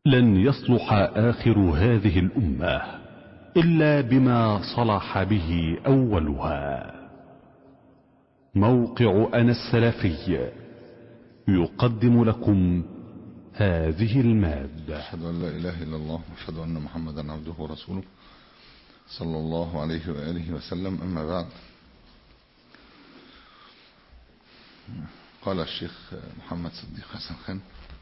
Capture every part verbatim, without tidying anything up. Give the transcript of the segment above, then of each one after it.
لن يصلح آخر هذه الأمة إلا بما صلح به أولها. موقع أنا السلفي يقدم لكم هذه المادة. أشهد أن لا إله إلا الله وأشهد أن محمدا عبده ورسوله صلى الله عليه وآله وسلم. أما بعد، قال الشيخ محمد صديق حسن خان: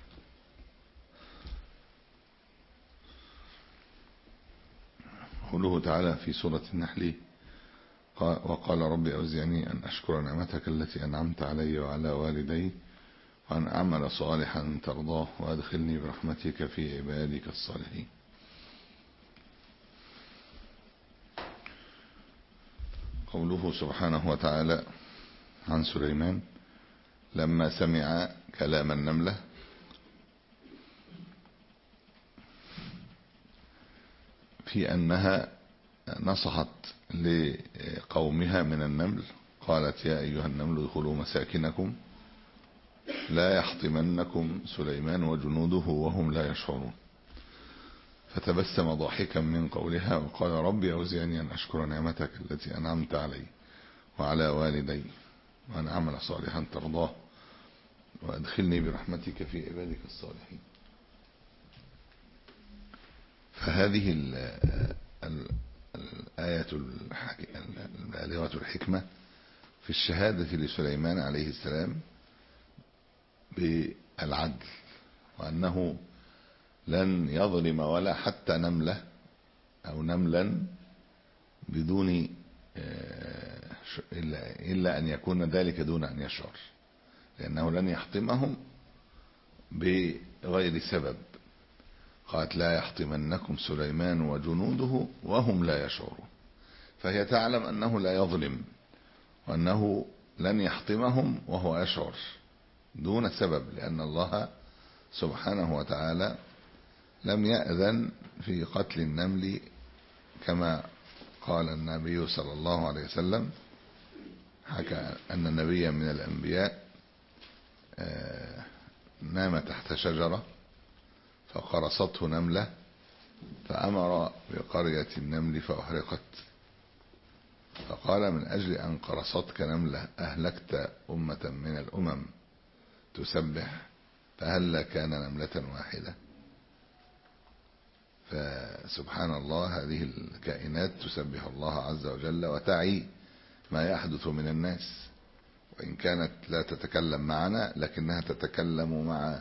قوله تعالى في سورة النحل: وقال رب أوزعني أن أشكر نعمتك التي أنعمت علي وعلى والدي وأن أعمل صالحا ترضاه وأدخلني برحمتك في عبادك الصالحين. قوله سبحانه وتعالى عن سليمان لما سمع كلام النملة: في أنها نصحت لقومها من النمل، قالت: يا أيها النمل ادخلوا مساكنكم لا يحطمنكم سليمان وجنوده وهم لا يشعرون. فتبسم ضاحكا من قولها وقال: ربي أوزعني أن أشكر نعمتك التي أنعمت علي وعلى والدي وأن أعمل صالحا ترضاه وأدخلني برحمتك في عبادك الصالحين. فهذه الآية البالغة الحكمة في الشهادة لسليمان عليه السلام بالعدل، وأنه لن يظلم ولا حتى نملة أو نملا بدون إلا أن يكون ذلك دون أن يشعر، لأنه لن يحطمهم بغير سبب. قالت: لا يحطمنكم سليمان وجنوده وهم لا يشعرون. فهي تعلم أنه لا يظلم وأنه لن يحطمهم وهو يشعر دون سبب، لأن الله سبحانه وتعالى لم يأذن في قتل النمل كما قال النبي صلى الله عليه وسلم. حكى أن النبي من الأنبياء نام تحت شجرة فقرصته نملة فأمر بقرية النمل فأحرقت، فقال: من أجل أن قرصتك نملة أهلكت أمة من الأمم تسبح، فهل كان نملة واحدة؟ فسبحان الله، هذه الكائنات تسبح الله عز وجل وتعي ما يحدث من الناس، وإن كانت لا تتكلم معنا لكنها تتكلم مع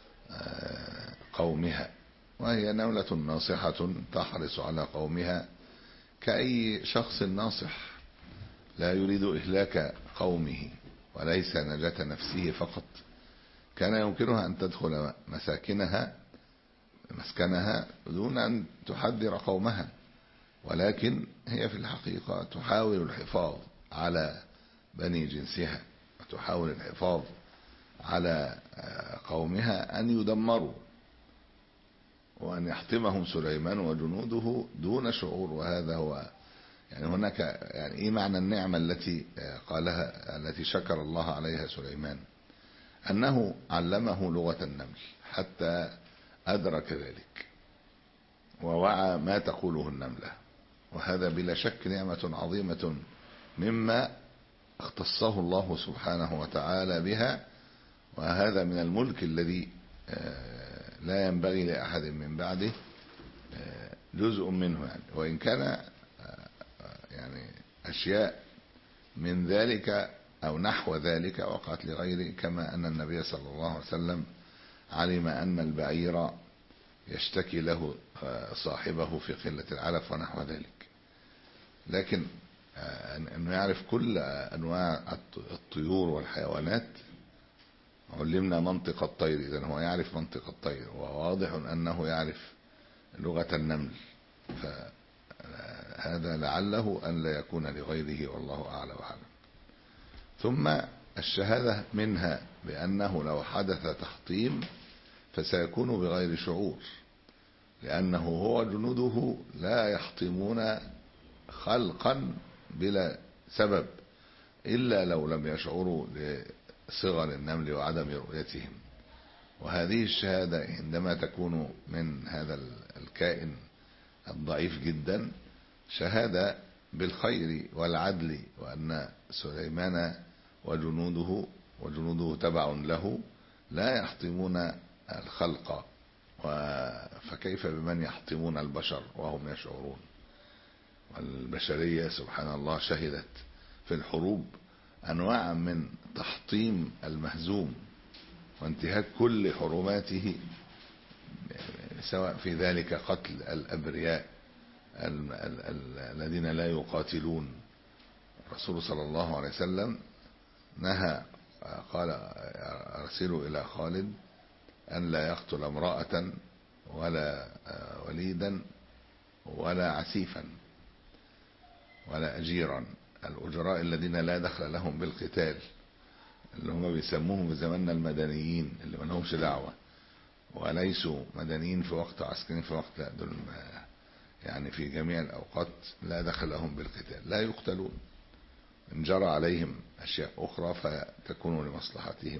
قومها، وهي نملة ناصحة تحرص على قومها كأي شخص ناصح لا يريد إهلاك قومه وليس نجاة نفسه فقط. كان يمكنها أن تدخل مساكنها مسكنها دون أن تحذر قومها، ولكن هي في الحقيقة تحاول الحفاظ على بني جنسها وتحاول الحفاظ على قومها أن يدمروا وأن يحطمهم سليمان وجنوده دون شعور. وهذا هو يعني هناك يعني إيه معنى النعمة التي قالها التي شكر الله عليها سليمان؟ أنه علمه لغة النمل حتى أدرك ذلك ووعى ما تقوله النملة، وهذا بلا شك نعمة عظيمة مما اختصه الله سبحانه وتعالى بها، وهذا من الملك الذي لا ينبغي لأحد من بعده جزء منه يعني. وإن كان يعني أشياء من ذلك أو نحو ذلك وقعت لغيره، كما أن النبي صلى الله عليه وسلم علم أن البعير يشتكي له صاحبه في قلة العلف ونحو ذلك، لكن أنه يعرف كل أنواع الطيور والحيوانات. علمنا منطق الطير، إذن هو يعرف منطق الطير، وواضح أنه يعرف لغة النمل، فهذا لعله أن لا يكون لغيره، والله أعلى وأعلم. ثم الشهادة منها بأنه لو حدث تحطيم فسيكون بغير شعور، لأنه هو جنوده لا يحطمون خلقا بلا سبب إلا لو لم يشعروا لصغر النمل وعدم رؤيتهم، وهذه الشهادة عندما تكون من هذا الكائن الضعيف جدا شهادة بالخير والعدل، وأن سليمان وجنوده وجنوده تبع له لا يحطمون الخلق، فكيف بمن يحطمون البشر وهم يشعرون. والبشرية سبحان الله شهدت في الحروب أنواعا من تحطيم المهزوم وانتهاك كل حرماته، سواء في ذلك قتل الأبرياء الذين لا يقاتلون. الرسول صلى الله عليه وسلم نهى قال أرسلوا إلى خالد أن لا يقتل امرأة ولا وليدا ولا عسيفا ولا أجيرا، الأجراء الذين لا دخل لهم بالقتال، اللي هم بيسموهم في زماننا المدنيين اللي ما لهمش دعوة وليسوا مدنيين في وقت عسكريين في وقت، لا دول يعني في جميع الأوقات لا دخل لهم بالقتال، لا يقتلون، إن جرى عليهم أشياء أخرى فتكون لمصلحتهم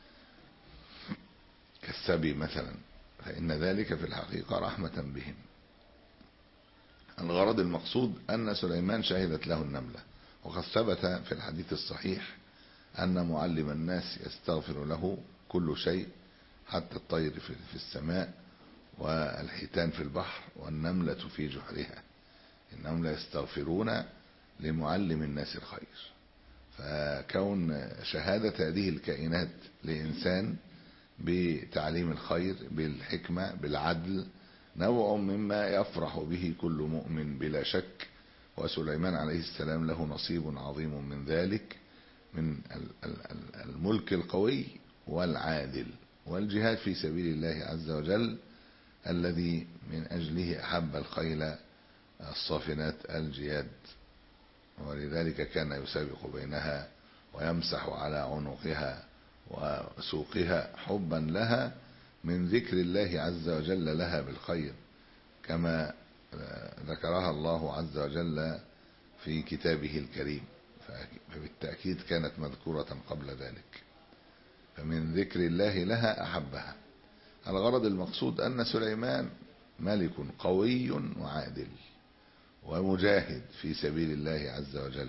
كالسبي مثلا، فإن ذلك في الحقيقة رحمة بهم. الغرض المقصود أن سليمان شهدت له النملة، وقد ثبت في الحديث الصحيح أن معلم الناس يستغفر له كل شيء حتى الطير في السماء والحيتان في البحر والنملة في جحرها. النملة يستغفرون لمعلم الناس الخير، فكون شهادة هذه الكائنات لإنسان بتعليم الخير بالحكمة بالعدل نوع مما يفرح به كل مؤمن بلا شك، وسليمان عليه السلام له نصيب عظيم من ذلك، من الملك القوي والعادل والجهاد في سبيل الله عز وجل الذي من أجله أحب الخيل الصافنات الجياد، ولذلك كان يسابق بينها ويمسح على عنقها وسوقها حبا لها من ذكر الله عز وجل لها بالخير، كما ذكرها الله عز وجل في كتابه الكريم، فبالتأكيد كانت مذكورة قبل ذلك، فمن ذكر الله لها أحبها. الغرض المقصود أن سليمان ملك قوي وعادل ومجاهد في سبيل الله عز وجل،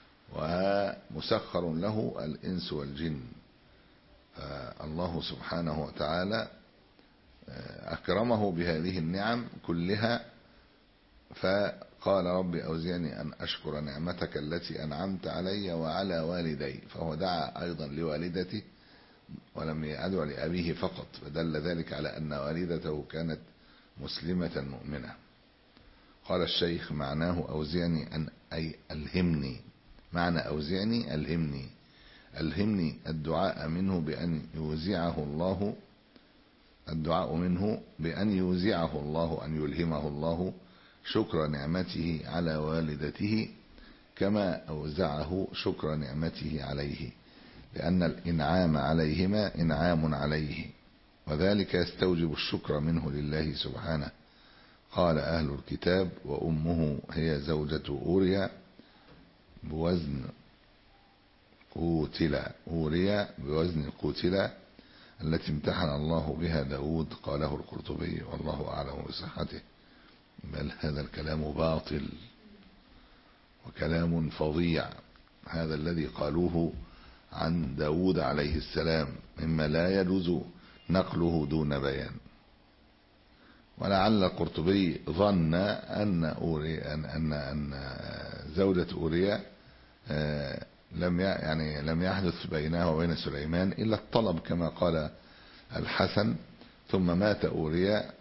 ومسخر له الإنس والجن، فالله سبحانه وتعالى أكرمه بهذه النعم كلها، فقال رب أوزعني أن أشكر نعمتك التي أنعمت علي وعلى والدي، فهو دعا أيضا لوالدته ولم يدعو لأبيه فقط، فدل ذلك على أن والدته كانت مسلمة مؤمنة. قال الشيخ معناه أوزعني أن أي ألهمني، معنى أوزعني ألهمني، ألهمني الدعاء منه بأن يوزعه الله، الدعاء منه بأن يوزعه الله، أن يلهمه الله شكر نعمته على والدته كما أوزعه شكر نعمته عليه، لأن الإنعام عليهما إنعام عليه، وذلك يستوجب الشكر منه لله سبحانه. قال أهل الكتاب وأمه هي زوجة أوريا بوزن قوتلا، أوريا بوزن قوتلا التي امتحن الله بها داود، قاله القرطبي والله أعلم بصحته، بل هذا الكلام باطل وكلام فظيع، هذا الذي قالوه عن داود عليه السلام مما لا يجوز نقله دون بيان. ولعل القرطبي ظن أن أوريا أن أن, أن زوجة أوريا لم يعني لم يحدث بينها وبين سليمان إلا الطلب كما قال الحسن، ثم مات أوريا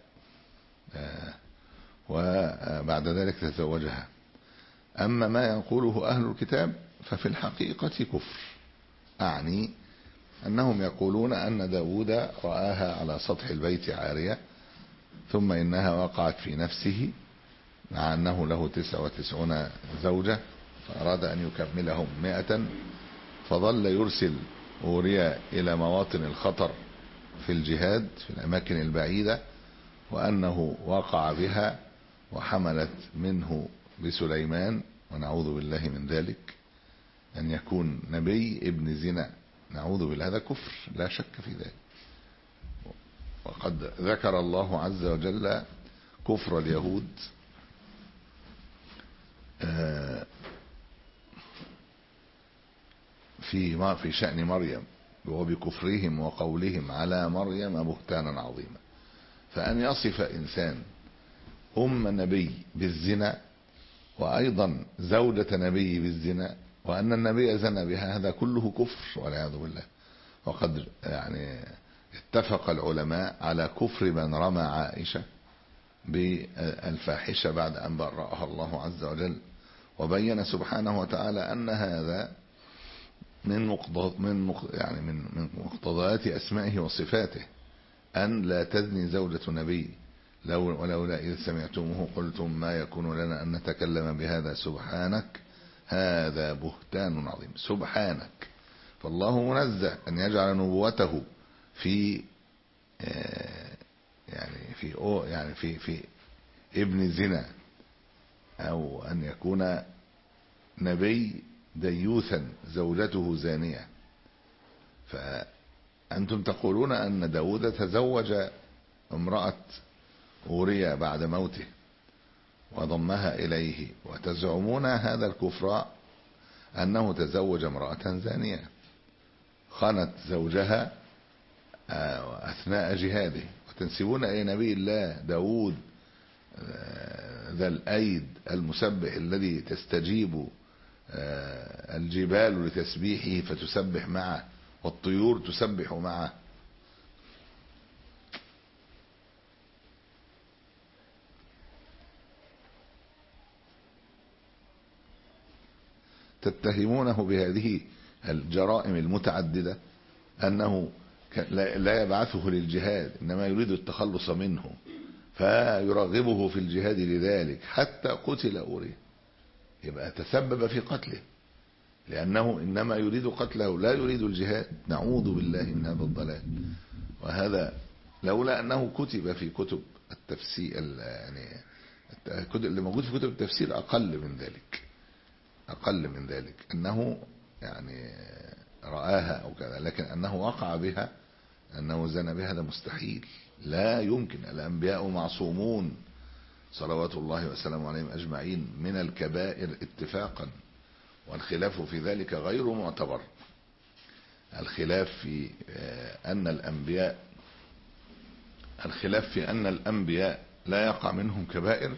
وبعد ذلك تزوجها. أما ما يقوله أهل الكتاب ففي الحقيقة كفر، أعني أنهم يقولون أن داود رآها على سطح البيت عارية، ثم إنها وقعت في نفسه مع أنه له تسعة وتسعون زوجة، فأراد أن يكملهم مئة، فظل يرسل أوريا إلى مواطن الخطر في الجهاد في الأماكن البعيدة، وأنه وقع بها وحملت منه بسليمان، ونعوذ بالله من ذلك، أن يكون نبي ابن زنا، نعوذ بالله، هذا كفر لا شك في ذلك. وقد ذكر الله عز وجل كفر اليهود في في شأن مريم وبكفرهم وقولهم على مريم بهتانا عظيما. فأن يصف إنسان أم نبي بالزنا وأيضا زوجة نبي بالزنا وأن النبي زنى بها، هذا كله كفر والعياذ بالله. وقد يعني اتفق العلماء على كفر من رمى عائشة بالفاحشة بعد أن برأها الله عز وجل، وبين سبحانه وتعالى أن هذا من مقتض من يعني من من مقتضيات أسمائه وصفاته، أن لا تزني زوجة نبي لو ولولا إذ سمعتموه قلتم ما يكون لنا أن نتكلم بهذا سبحانك هذا بهتان عظيم. سبحانك، فالله منزه أن يجعل نبوته في يعني في يعني في في ابن زنا، أو أن يكون نبي ديوثا زوجته زانية. فأنتم تقولون أن داود تزوج امرأة أوريا بعد موته وضمها إليه، وتزعمون هذا الكفر أنه تزوج امرأة زانية خانت زوجها أثناء جهاده، وتنسبون إلى نبي الله داود ذا الأيد المسبح الذي تستجيب الجبال لتسبيحه فتسبح معه والطيور تسبح معه. تتهمونه بهذه الجرائم المتعددة أنه لا يبعثه للجهاد إنما يريد التخلص منه، فيرغبه في الجهاد لذلك حتى قتل أوريا، يبقى تسبب في قتله لأنه إنما يريد قتله لا يريد الجهاد. نعوذ بالله من هذا الضلال. وهذا لولا أنه كتب في كتب التفسير، يعني اللي موجود في كتب التفسير أقل من ذلك، أقل من ذلك أنه يعني رآها أو كذا، لكن أنه وقع بها أنه زنى بها هذا مستحيل، لا يمكن. الأنبياء معصومون صلوات الله وسلامه عليهم أجمعين من الكبائر اتفاقا، والخلاف في ذلك غير معتبر. الخلاف في أن الأنبياء الخلاف في أن الأنبياء لا يقع منهم كبائر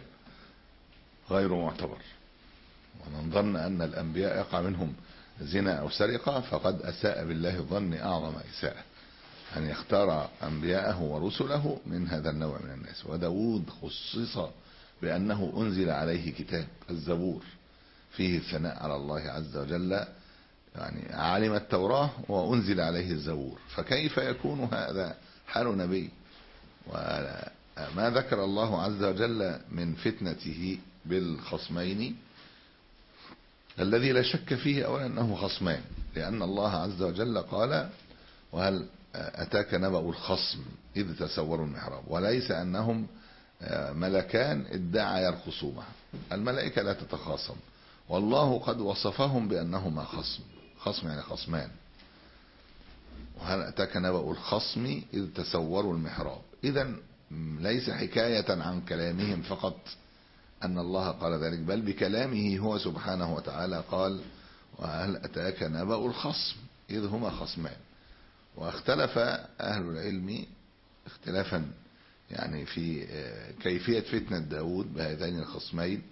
غير معتبر. ومن ظن أن الأنبياء يقع منهم زنا أو سرقة فقد أساء بالله الظن أعظم إساءة، أن يختار أنبياءه ورسله من هذا النوع من الناس. وداود خصص بأنه أنزل عليه كتاب الزبور فيه الثناء على الله عز وجل، يعني علم التوراة وأنزل عليه الزبور، فكيف يكون هذا حال نبي؟ وما ذكر الله عز وجل من فتنته بالخصمين الذي لا شك فيه أولا أنه خصمان، لأن الله عز وجل قال وهل أتاك نبأ الخصم إذ تسوروا المحراب، وليس أنهم ملكان ادعى الخصومة. الملائكة لا تتخاصم، والله قد وصفهم بأنهما خصم، خصم يعني خصمان. وهل أتاك نبأ الخصم إذ تسوروا المحراب، إذن ليس حكاية عن كلامهم فقط أن الله قال ذلك، بل بكلامه هو سبحانه وتعالى قال وهل أتاك نبأ الخصم إذ هما خصمان. واختلف أهل العلم اختلافا يعني في كيفية فتنة داود بهذين الخصمين،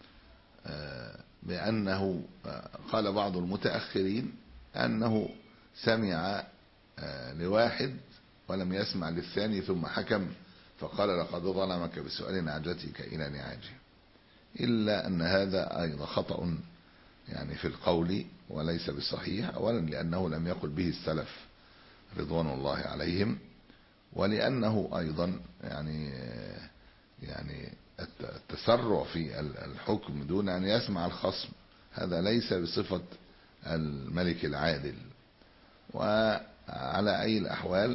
بأنه قال بعض المتأخرين أنه سمع لواحد ولم يسمع للثاني ثم حكم فقال لقد ظلمك بسؤال نعجتك إلى نعاجه، إلا أن هذا أيضا خطأ يعني في القول وليس بصحيح. أولا لأنه لم يقل به السلف رضوان الله عليهم، ولأنه أيضا يعني يعني التسرع في الحكم دون أن يسمع الخصم هذا ليس بصفة الملك العادل. وعلى أي الأحوال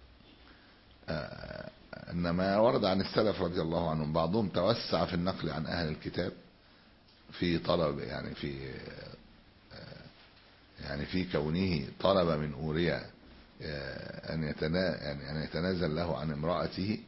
أن ما ورد عن السلف رضي الله عنهم بعضهم توسع في النقل عن أهل الكتاب في طلب يعني في يعني في كونه طلب من أوريا أن يتنا يعني أن يتنازل له عن امرأته،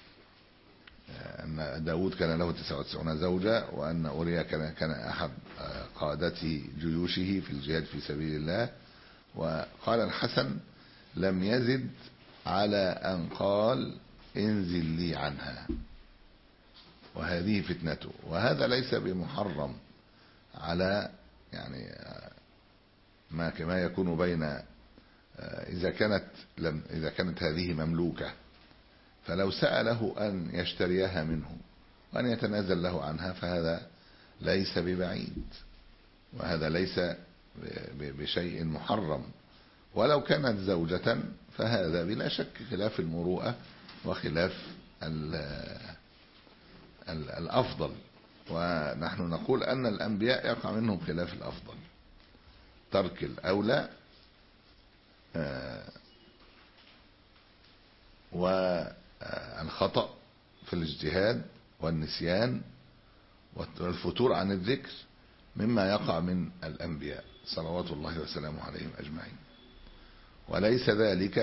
أن داود كان له تسعة وتسعين زوجة، وأن أوريا كان كان أحد قادته جيوشه في الجهاد في سبيل الله. وقال الحسن: لم يزد على أن قال: انزل لي عنها، وهذه فتنته. وهذا ليس بمحرم على يعني ما كما يكون بين إذا كانت لم إذا كانت هذه مملوكة، فلو سأله أن يشتريها منه وأن يتنازل له عنها فهذا ليس ببعيد، وهذا ليس بشيء محرم. ولو كانت زوجة فهذا بلا شك خلاف المروءة وخلاف الأفضل، ونحن نقول أن الأنبياء يقع منهم خلاف الأفضل، ترك الأولى والخطأ في الاجتهاد والنسيان والفتور عن الذكر مما يقع من الأنبياء صلوات الله وسلامه عليهم أجمعين، وليس ذلك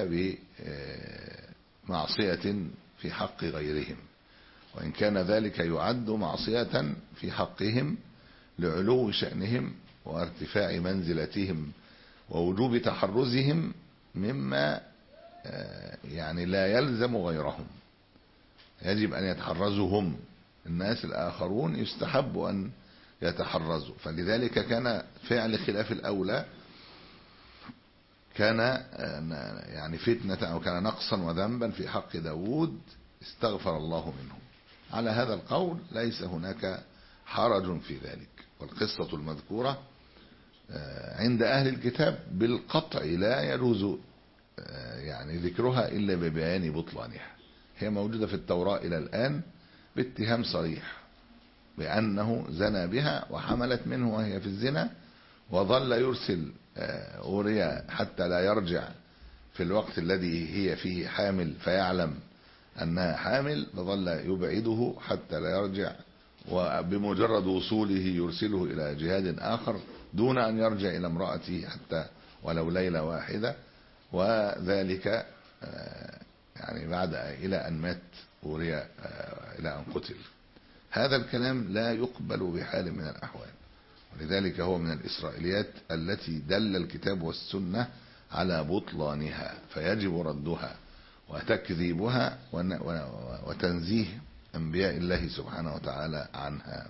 بمعصية في حق غيرهم، وإن كان ذلك يعد معصية في حقهم لعلو شأنهم وارتفاع منزلتهم ووجوب تحرزهم مما يعني لا يلزم غيرهم. يجب أن يتحرزوا هم، الناس الآخرون يستحب أن يتحرزوا. فلذلك كان فعل خلاف الأولى كان يعني فتنة أو كان نقصا وذنبا في حق داود استغفر الله منه. على هذا القول ليس هناك حرج في ذلك. والقصة المذكورة عند أهل الكتاب بالقطع لا يجوز يعني ذكرها إلا ببيان بطلانها. هي موجودة في التوراة إلى الآن باتهام صريح بأنه زنى بها وحملت منه وهي في الزنا، وظل يرسل أوريا حتى لا يرجع في الوقت الذي هي فيه حامل فيعلم أنها حامل، فظل يبعده حتى لا يرجع، وبمجرد وصوله يرسله إلى جهاد آخر دون أن يرجع إلى امرأته حتى ولو ليلة واحدة. وذلك يعني بعد إلى أن مات أوريا إلى أن قتل. هذا الكلام لا يقبل بحال من الأحوال، ولذلك هو من الإسرائيليات التي دل الكتاب والسنة على بطلانها، فيجب ردها وتكذيبها وتنزيه أنبياء الله سبحانه وتعالى عنها،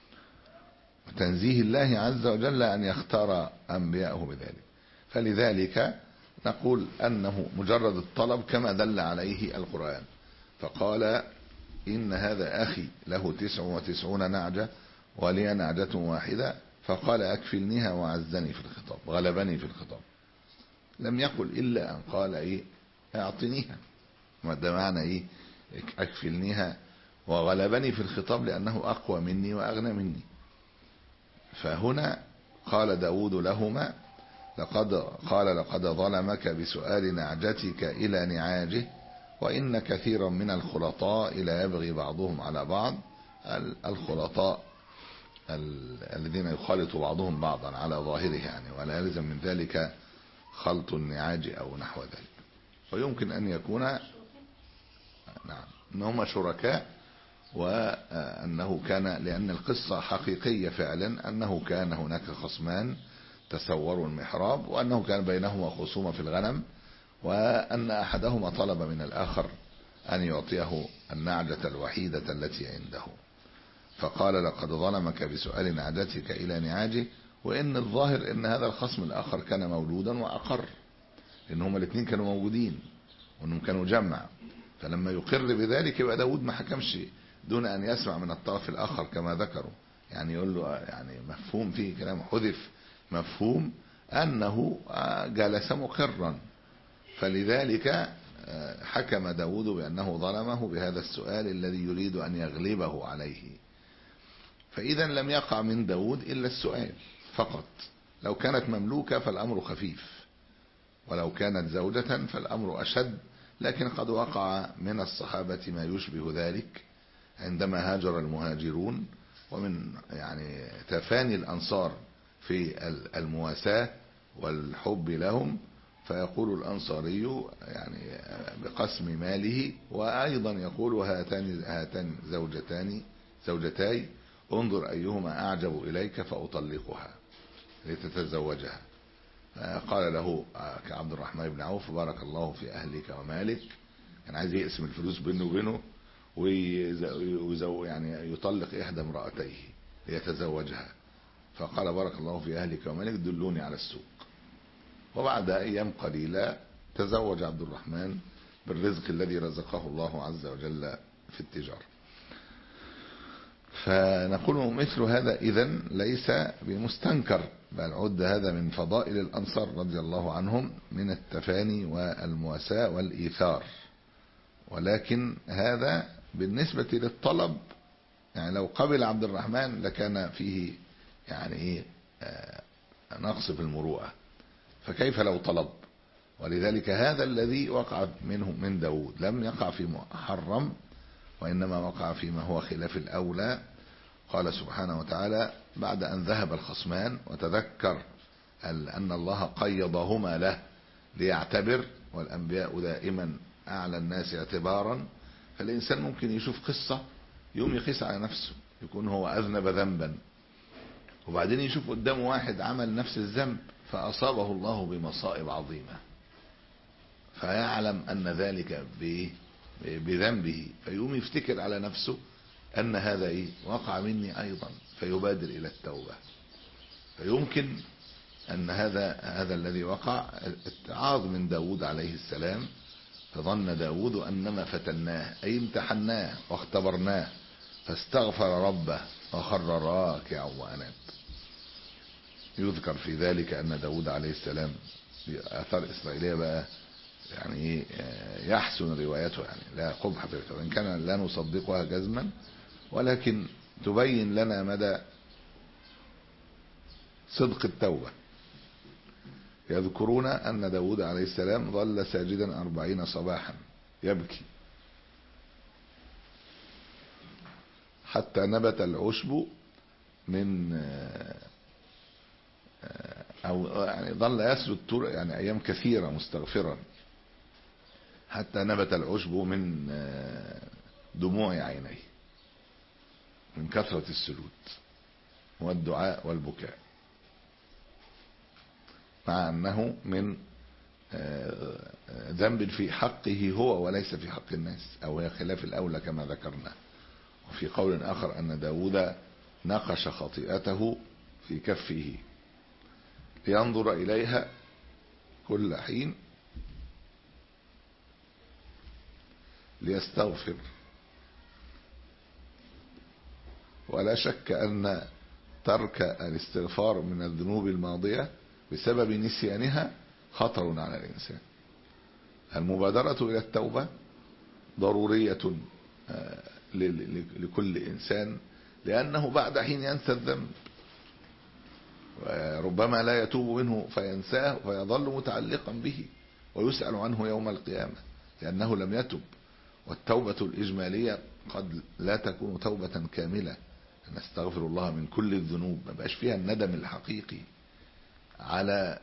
وتنزيه الله عز وجل أن يختار أنبياءه بذلك. فلذلك نقول أنه مجرد الطلب كما دل عليه القرآن، فقال إن هذا أخي له تسع وتسعون نعجة ولي نعجة واحدة، فقال أكفلنيها وعزني في الخطاب، غلبني في الخطاب. لم يقل إلا أن قال إيه أعطنيها، ده معنى إيه أكفلنيها وغلبني في الخطاب لأنه أقوى مني وأغنى مني. فهنا قال داود لهما لقد قال لقد ظلمك بسؤال نعجتك إلى نعاجه وإن كثيرا من الخلطاء لا يبغي بعضهم على بعض. الخلطاء الذين يخالط بعضهم بعضا على ظاهره يعني، ولا يلزم من ذلك خلط النعاج أو نحو ذلك. ويمكن أن يكون نعم أنهما شركاء، وأنه كان لأن القصة حقيقية فعلا أنه كان هناك خصمان تسوروا المحراب، وأنه كان بينهما خصومة في الغنم، وأن أحدهما طلب من الآخر أن يعطيه النعجة الوحيدة التي عنده، فقال لقد ظلمك بسؤال نعجتك إلى نعاجه. وإن الظاهر أن هذا الخصم الآخر كان مولودا وأقر، لأن هما الاثنين كانوا موجودين وأنهم كانوا جمع، فلما يقر بذلك يبقى داود ما حكمش دون أن يسمع من الطرف الآخر كما ذكروا، يعني يقول له يعني مفهوم فيه كلام حذف مفهوم أنه جلس مقرا، فلذلك حكم داود بأنه ظلمه بهذا السؤال الذي يريد أن يغلبه عليه. فإذا لم يقع من داود إلا السؤال فقط. لو كانت مملوكة فالأمر خفيف، ولو كانت زوجة فالأمر أشد، لكن قد وقع من الصحابة ما يشبه ذلك عندما هاجر المهاجرون، ومن يعني تفاني الأنصار في المواساة والحب لهم، فيقول الأنصاري يعني بقسم ماله، وأيضا يقول هاتان هاتان زوجتان زوجتاي انظر أيهما أعجب إليك فأطلقها لتتزوجها. قال له كعبد الرحمن بن عوف بارك الله في أهلك ومالك، كان عايز يقسم الفلوس بينه وبينه ويزو يعني يطلق إحدى امرأتيه ليتزوجها، فقال بارك الله في أهلك ومالك دلوني على السوق. وبعد أيام قليلة تزوج عبد الرحمن بالرزق الذي رزقه الله عز وجل في التجارة. فنقول مثل هذا إذن ليس بمستنكر، بل عد هذا من فضائل الأنصار رضي الله عنهم من التفاني والمواساة والإيثار. ولكن هذا بالنسبة للطلب، يعني لو قبل عبد الرحمن لكان فيه يعني ايه نقص في المروءة، فكيف لو طلب؟ ولذلك هذا الذي وقع منه من داود لم يقع في محرم، وإنما وقع فيما هو خلاف الأولى. قال سبحانه وتعالى بعد أن ذهب الخصمان وتذكر أن الله قيضهما له ليعتبر، والأنبياء دائما أعلى الناس اعتبارا، فالإنسان ممكن يشوف قصة يوم يقيس على نفسه، يكون هو أذنب ذنبا، وبعدين يشوف قدامه واحد عمل نفس الذنب فأصابه الله بمصائب عظيمة، فيعلم أن ذلك بذنبه، فيقوم يفتكر على نفسه أن هذا إيه وقع مني أيضا، فيبادر إلى التوبة. فيمكن أن هذا هذا الذي وقع اتعاظ من داود عليه السلام، فظن داود أنما فتناه أي امتحناه واختبرناه، فاستغفر ربه وخر راكعا وأناب. يذكر في ذلك أن داود عليه السلام في آثار إسرائيلية بقى يعني يحسن روايته، يعني لا قبح في الكتاب، إن كان لا نصدقها جزما، ولكن تبين لنا مدى صدق التوبة. يذكرون أن داود عليه السلام ظل ساجدا أربعين صباحا يبكي حتى نبت العشب من أو يعني ظل يسجد يعني أيام كثيرة مستغفرا حتى نبت العشب من دموع عينيه من كثرة السجود والدعاء والبكاء، مع أنه من ذنب في حقه هو وليس في حق الناس، أو هي خلاف الأولى كما ذكرنا. وفي قول آخر أن داود نقش خطيئته في كفه لينظر إليها كل حين ليستغفر. ولا شك أن ترك الاستغفار من الذنوب الماضية بسبب نسيانها خطر على الإنسان. المبادرة إلى التوبة ضرورية لكل إنسان، لأنه بعد حين ينسى الذنب، وربما لا يتوب منه فينساه فيظل متعلقا به ويسأل عنه يوم القيامة لأنه لم يتب. والتوبة الإجمالية قد لا تكون توبة كاملة، نستغفر الله من كل الذنوب، ما بقاش فيها الندم الحقيقي على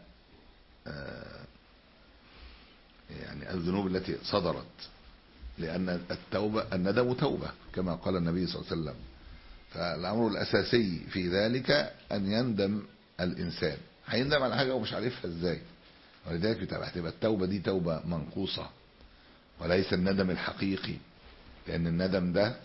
يعني الذنوب التي صدرت، لأن التوبة الندم توبة كما قال النبي صلى الله عليه وسلم. فالأمر الأساسي في ذلك أن يندم الإنسان، هيندم على حاجة ومش عارفها إزاي، ولذلك تبقى التوبة دي توبة منقوصة وليس الندم الحقيقي، لأن الندم ده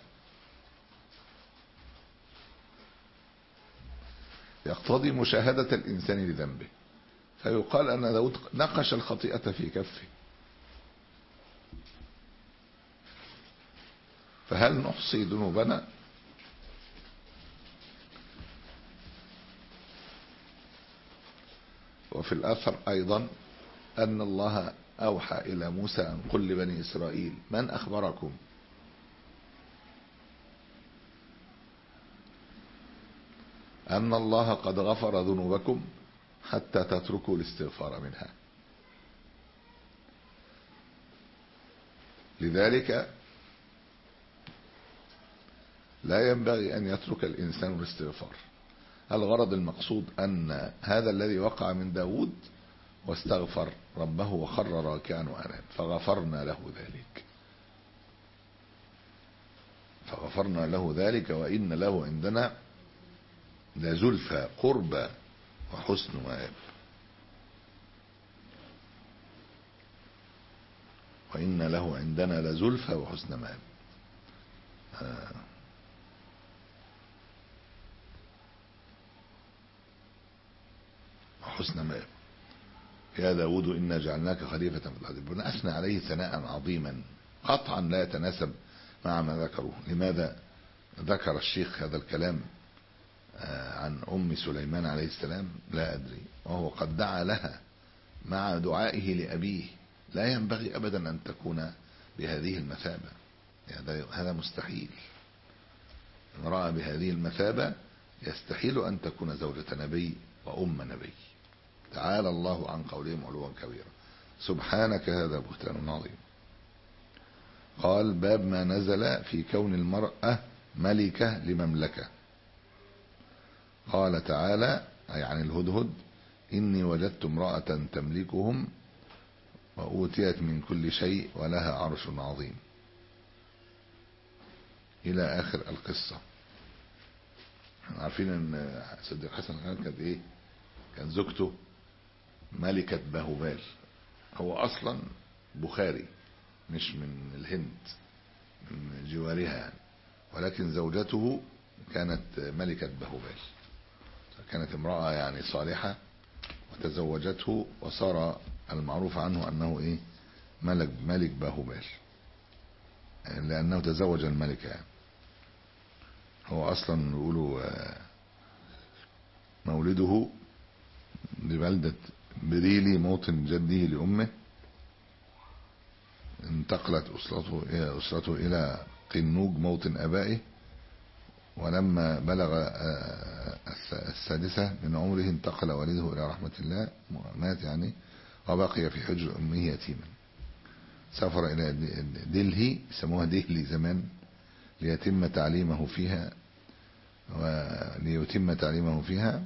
يقتضي مشاهدة الإنسان لذنبه. فيقال أن داود نقش الخطيئة في كفه. فهل نحصي ذنوبنا؟ وفي الأثر أيضا أن الله أوحى إلى موسى أن قل لبني إسرائيل من أخبركم أن الله قد غفر ذنوبكم حتى تتركوا الاستغفار منها. لذلك لا ينبغي أن يترك الإنسان الاستغفار. الغرض المقصود أن هذا الذي وقع من داود واستغفر ربه وخر راكعا وأناب فغفرنا له ذلك فغفرنا له ذلك وإن له عندنا لزلفى قربى وحسن مآب وإن له عندنا لزلفى وحسن مآب آه. وحسن مآب يا داود إنا جعلناك خليفة في الأرض. ربنا أثنى عليه ثناء عظيما قطعا لا يتناسب مع ما ذكروه. لماذا ذكر الشيخ هذا الكلام عن أم سليمان عليه السلام؟ لا أدري، وهو قد دعا لها مع دعائه لأبيه. لا ينبغي أبدا أن تكون بهذه المثابة، هذا مستحيل. امرأة بهذه المثابة يستحيل أن تكون زوجة نبي وأم نبي. تعالى الله عن قولهم علوا كبيرا. سبحانك هذا بهتان عظيم. قال باب ما نزل في كون المرأة ملكة لمملكة. قال تعالى أي عن الهدهد إني وجدت امرأة تملكهم وأوتيت من كل شيء ولها عرش عظيم إلى آخر القصة. احنا عارفين ان سيد الحسن كانت ايه؟ كان زوجته ملكة باهوبال. هو اصلا بخاري مش من الهند، من جوارها، ولكن زوجته كانت ملكة باهوبال. كانت امرأة يعني صالحة وتزوجته وصار المعروف عنه انه ايه؟ ملك ملك باهوبال، لانه تزوج الملكة يعني. هو اصلا يقولوا مولده ببلدة بريلي موطن جده لأمه. انتقلت أسرته أسرته إلى قنوج موطن أبائه، ولما بلغ السادسة من عمره انتقل والده إلى رحمة الله، مات يعني، وبقي في حجر أمه يتيما. سافر إلى دلهي، يسموها دهلي زمان، ليتم تعليمه فيها وليتم تعليمه فيها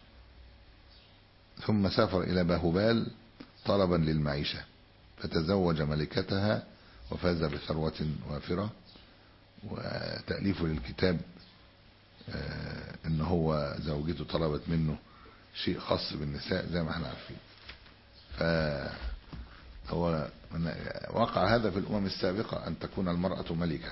ثم سافر إلى باهوبال طلبا للمعيشة، فتزوج ملكتها وفاز بثروة وافرة. وتأليف للكتاب ان هو زوجته طلبت منه شيء خاص بالنساء زي ما احنا عارفين. فهو وقع هذا في الأمم السابقة أن تكون المرأة ملكة،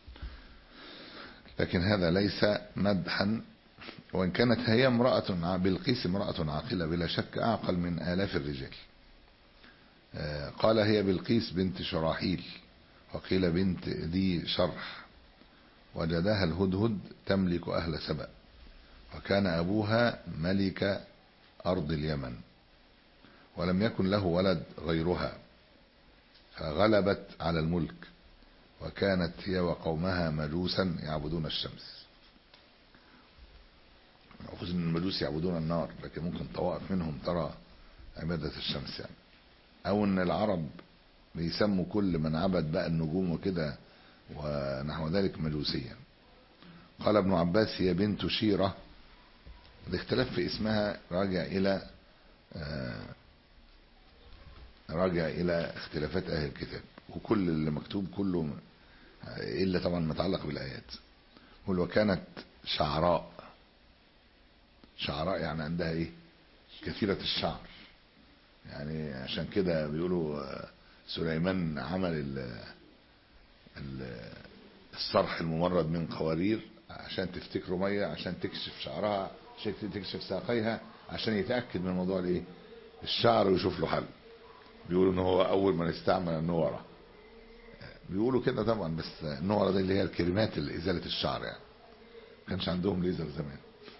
لكن هذا ليس مدحا. وإن كانت هي امرأة بلقيس امرأة عاقلة بلا شك، أعقل من آلاف الرجال. قال هي بلقيس بنت شراحيل، وقيل بنت ذي شرح، وجدها الهدهد تملك أهل سبأ، وكان أبوها ملك أرض اليمن، ولم يكن له ولد غيرها، فغلبت على الملك، وكانت هي وقومها مجوسا يعبدون الشمس. أخذ أن المجوس يعبدون النار، لكن ممكن طوائف منهم ترى عبادة الشمس يعني. أو أن العرب بيسموا كل من عبد بقى النجوم وكده ونحو ذلك مجوسيا. قال ابن عباس هي بنت شيرة. الاختلاف في اسمها راجع إلى راجع إلى اختلافات أهل الكتاب، وكل اللي مكتوب كله إلا طبعا متعلق بالآيات. وكانت شعراء. شعراء يعني عندها ايه؟ كثيرة الشعر يعني. عشان كده بيقولوا سليمان عمل ال ال الصرح الممرد من قوارير عشان تفتكروا مية، عشان تكشف شعرها، عشان تكشف ساقيها، عشان يتأكد من موضوع الايه؟ الشعر ويشوف له حل. بيقولوا ان هو اول من استعمل النورة، بيقولوا كده طبعا، بس النورة دي اللي هي الكريمات لإزالة الشعر يعني. ما كانش عندهم ليزر زمان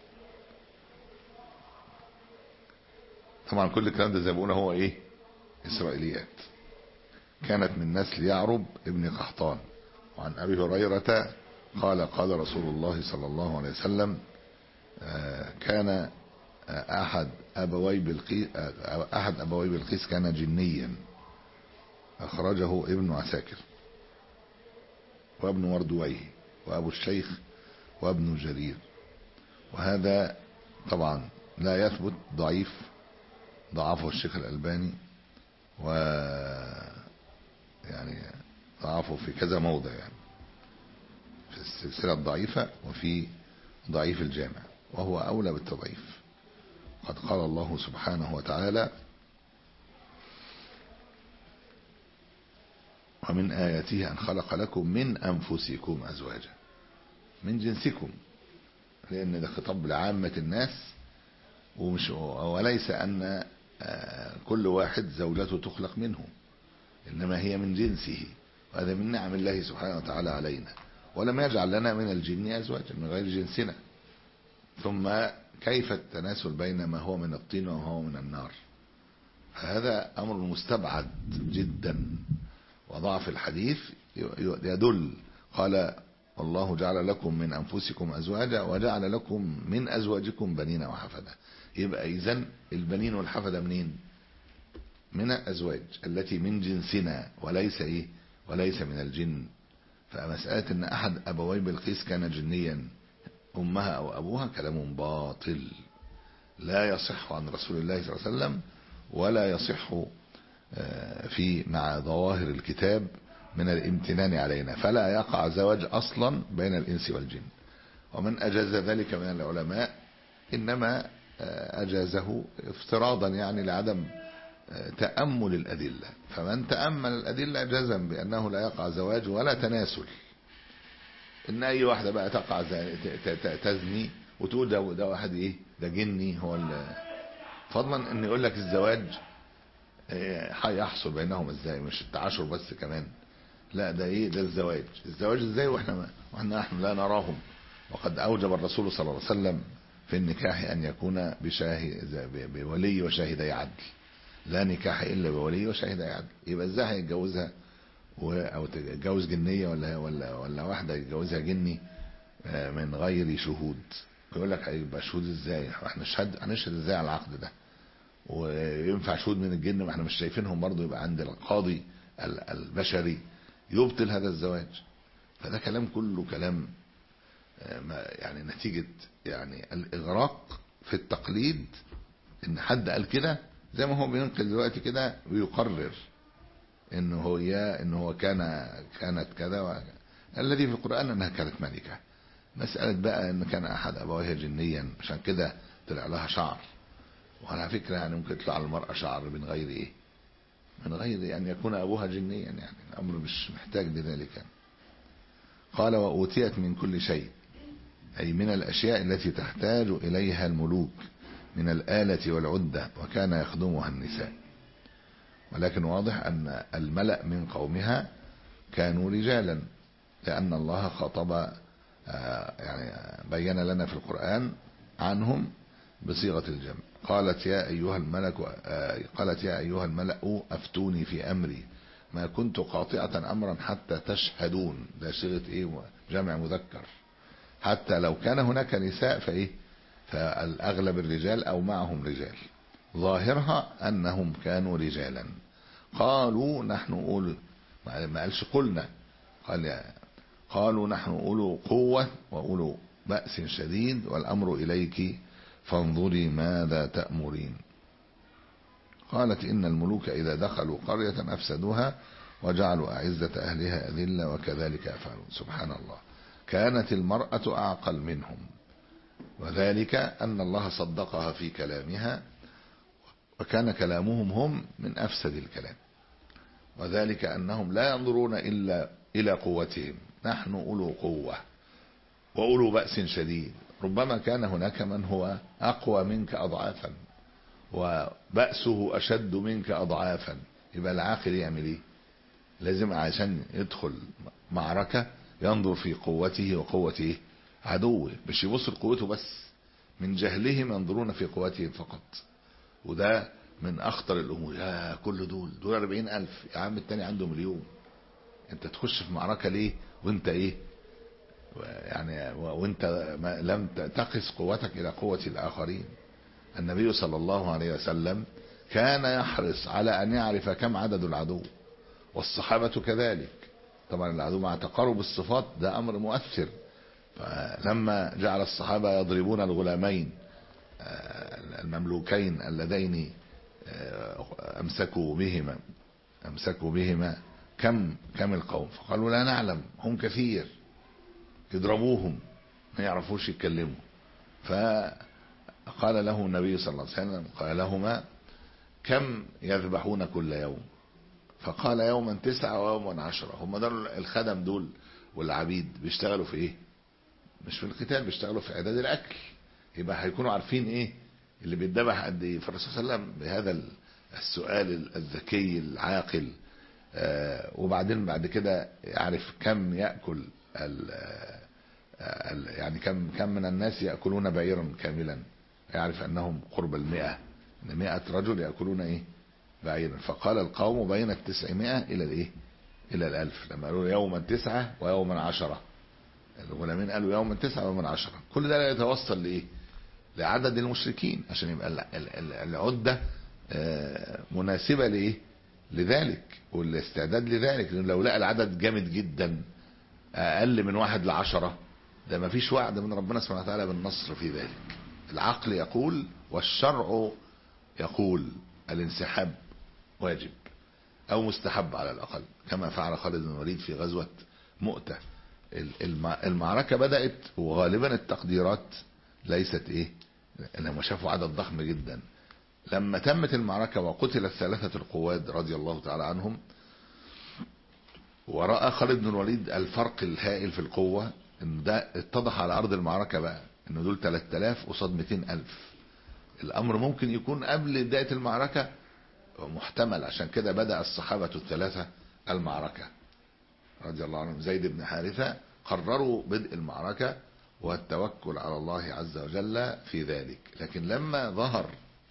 طبعا. كل الكلام ده زي ما بقولنا هو ايه؟ اسرائيليات. كانت من نسل يعرب ابن قحطان. وعن ابي هريرة قال قال رسول الله صلى الله عليه وسلم كان احد ابوي بلقيس احد ابوي بلقيس كان جنيا، اخرجه ابن عساكر وابن وردويه وابو الشيخ وابن جرير. وهذا طبعا لا يثبت، ضعيف، ضعفه الشيخ الألباني و يعني ضعفه في كذا موضع، يعني في السلسلة الضعيفة وفي ضعيف الجامع، وهو أولى بالتضعيف. قد قال الله سبحانه وتعالى: ومن آياته أن خلق لكم من أنفسكم أزواجا، من جنسكم، لأن ده خطاب لعامة الناس، ومش وليس أن كل واحد زوجته تخلق منه، إنما هي من جنسه، وهذا من نعم الله سبحانه وتعالى علينا. ولم يجعل لنا من الجن أزواجا من غير جنسنا. ثم كيف التناسل بين ما هو من الطين وما هو من النار؟ هذا أمر مستبعد جدا. وضعف الحديث يدل، قال: والله جعل لكم من أنفسكم أزواجا وجعل لكم من أزواجكم بنين وحفدة. يبقى إذن البنين والحفدة منين؟ من الأزواج التي من جنسنا، وليس إيه؟ وليس من الجن. فمسألة أن أحد أبوي بلقيس كان جنيا، أمها أو أبوها، كلام باطل لا يصح عن رسول الله صلى الله عليه وسلم، ولا يصح في مع ظواهر الكتاب من الامتنان علينا. فلا يقع زواج أصلا بين الإنس والجن. ومن أجاز ذلك من العلماء إنما أجازه افتراضا، يعني لعدم تأمل الأدلة. فمن تأمل الأدلة جزم بأنه لا يقع زواج ولا تناسل. إن أي واحدة بقى تقع تزني وتقول ده, ده واحد إيه، ده جني، هو فضلا إن يقول لك الزواج هيحصل بينهم ازاي، مش التعاشر بس كمان، لا ده ايه، ده الزواج. الزواج ازاي واحنا واحنا نحن لا نراهم؟ وقد اوجب الرسول صلى الله عليه وسلم في النكاح ان يكون بشاهد بولي وشاهدي عدل، لا نكاح الا بولي وشاهدي عدل. يبقى ازاي هيتجوزها او تتجوز جنيه ولا ولا ولا واحده يتجوزها جني من غير شهود؟ يقول لك هيبقى شهود ازاي؟ احنا نشهد هنشهد ازاي على العقد ده؟ وينفع شهود من الجن ما احنا مش شايفينهم برضو؟ يبقى عند القاضي البشري يبطل هذا الزواج. فده كلام كله كلام يعني نتيجة يعني الإغراق في التقليد. إن حد قال كده زي ما هو بينقل دلوقتي كده ويقرر إنه هو يا إنه هو كان كانت كذا، الذي في القرآن أنها كانت ملكة. مسألة بقى إن كان أحد أبويها جنيا عشان كده طلع لها شعر، وعلى فكرة يعني ممكن يطلع المرأة شعر من غير إيه، من غير أن يكون أبوها جنيا، يعني الأمر مش محتاج لذلك. قال: وأوتيت من كل شيء، أي من الأشياء التي تحتاج إليها الملوك من الآلة والعدة، وكان يخدمها النساء. ولكن واضح أن الملأ من قومها كانوا رجالا، لأن الله خاطب يعني بين لنا في القرآن عنهم بصيغة الجمع. قالت يا أيها الملك قالت يا أيها الملأ أفتوني في أمري ما كنت قاطعة أمرا حتى تشهدون. ده صيغة إيه؟ جمع مذكر. حتى لو كان هناك نساء فإيه، فالأغلب الرجال أو معهم رجال، ظاهرها أنهم كانوا رجالا. قالوا نحن أولو، ما قالش قلنا، قال قالوا نحن أولو قوة وأولو بأس شديد والأمر إليك فانظري ماذا تأمرين. قالت إن الملوك إذا دخلوا قرية أفسدوها وجعلوا أعزة أهلها أذلة وكذلك يفعلون. سبحان الله. كانت المرأة أعقل منهم، وذلك أن الله صدقها في كلامها، وكان كلامهم هم من أفسد الكلام، وذلك أنهم لا ينظرون إلا إلى قوتهم. نحن أولو قوة وأولو بأس شديد. ربما كان هناك من هو أقوى منك أضعافا وبأسه أشد منك أضعافا. يبقى العاقل يعمل إيه؟ لازم عشان يدخل معركة ينظر في قوته وقوة عدوه، مش يبص لقوته بس. من جهلهم ينظرون في قوتهم فقط، وده من أخطر الأمور. يا كل دول دول أربعين ألف، يا عم التاني عنده مليون. أنت تخش في معركة ليه وأنت إيه يعني، وأنت لم تقس قوتك إلى قوة الآخرين؟ النبي صلى الله عليه وسلم كان يحرص على أن يعرف كم عدد العدو، والصحابة كذلك. طبعا العدو مع تقارب الصفات ده أمر مؤثر. فلما جعل الصحابة يضربون الغلامين المملوكين اللذين أمسكوا بهما أمسكوا بهما كم كم القوم؟ فقالوا لا نعلم، هم كثير، يضربوهم ما يعرفوش يتكلموا. فقال له النبي صلى الله عليه وسلم، قال لهما كم يذبحون كل يوم؟ فقال يوما تسعة ويوما عشرة. هم دول الخدم دول والعبيد بيشتغلوا في ايه؟ مش في القتال، بيشتغلوا في اعداد الاكل، يبقى هيكونوا عارفين ايه اللي بيتذبح قد ايه. فالرسول صلى الله عليه وسلم بهذا السؤال الذكي العاقل آه وبعدين بعد كده يعرف كم يأكل ال ال يعني كم كم من الناس يأكلون بعيرا كاملا، يعرف انهم قرب المئة، ان مئة رجل يأكلون ايه؟ بعيرا. فقال القوم بين التسعمائة الى الايه؟ الى الالف. لما قالوا يوما تسعة ويوما عشرة، الغلامين قالوا يوما تسعة ويوما عشرة، كل ده لا يتوصل لايه؟ لعدد المشركين، عشان يبقى العدة مناسبة لايه؟ لذلك، والاستعداد لذلك. لأن لو لقى العدد جامد جدا اقل من واحد لعشرة، ده ما فيش وعد من ربنا سبحانه وتعالى بالنصر في ذلك. العقل يقول والشرع يقول الانسحاب واجب او مستحب على الاقل، كما فعل خالد بن الوليد في غزوة مؤتة. المعركة بدأت وغالبا التقديرات ليست ايه، لما شافوا عدد ضخم جدا. لما تمت المعركة وقتل الثلاثة القواد رضي الله تعالى عنهم، ورأى خالد بن الوليد الفرق الهائل في القوة، ان ده اتضح على ارض المعركة بقى ان دول ثلاثة آلاف قصاد مئتين ألف. الامر ممكن يكون قبل بداية المعركة محتمل، عشان كده بدأ الصحابة الثلاثة المعركة رضي الله عنهم. زيد بن حارثة قرروا بدء المعركة والتوكل على الله عز وجل في ذلك. لكن لما ظهر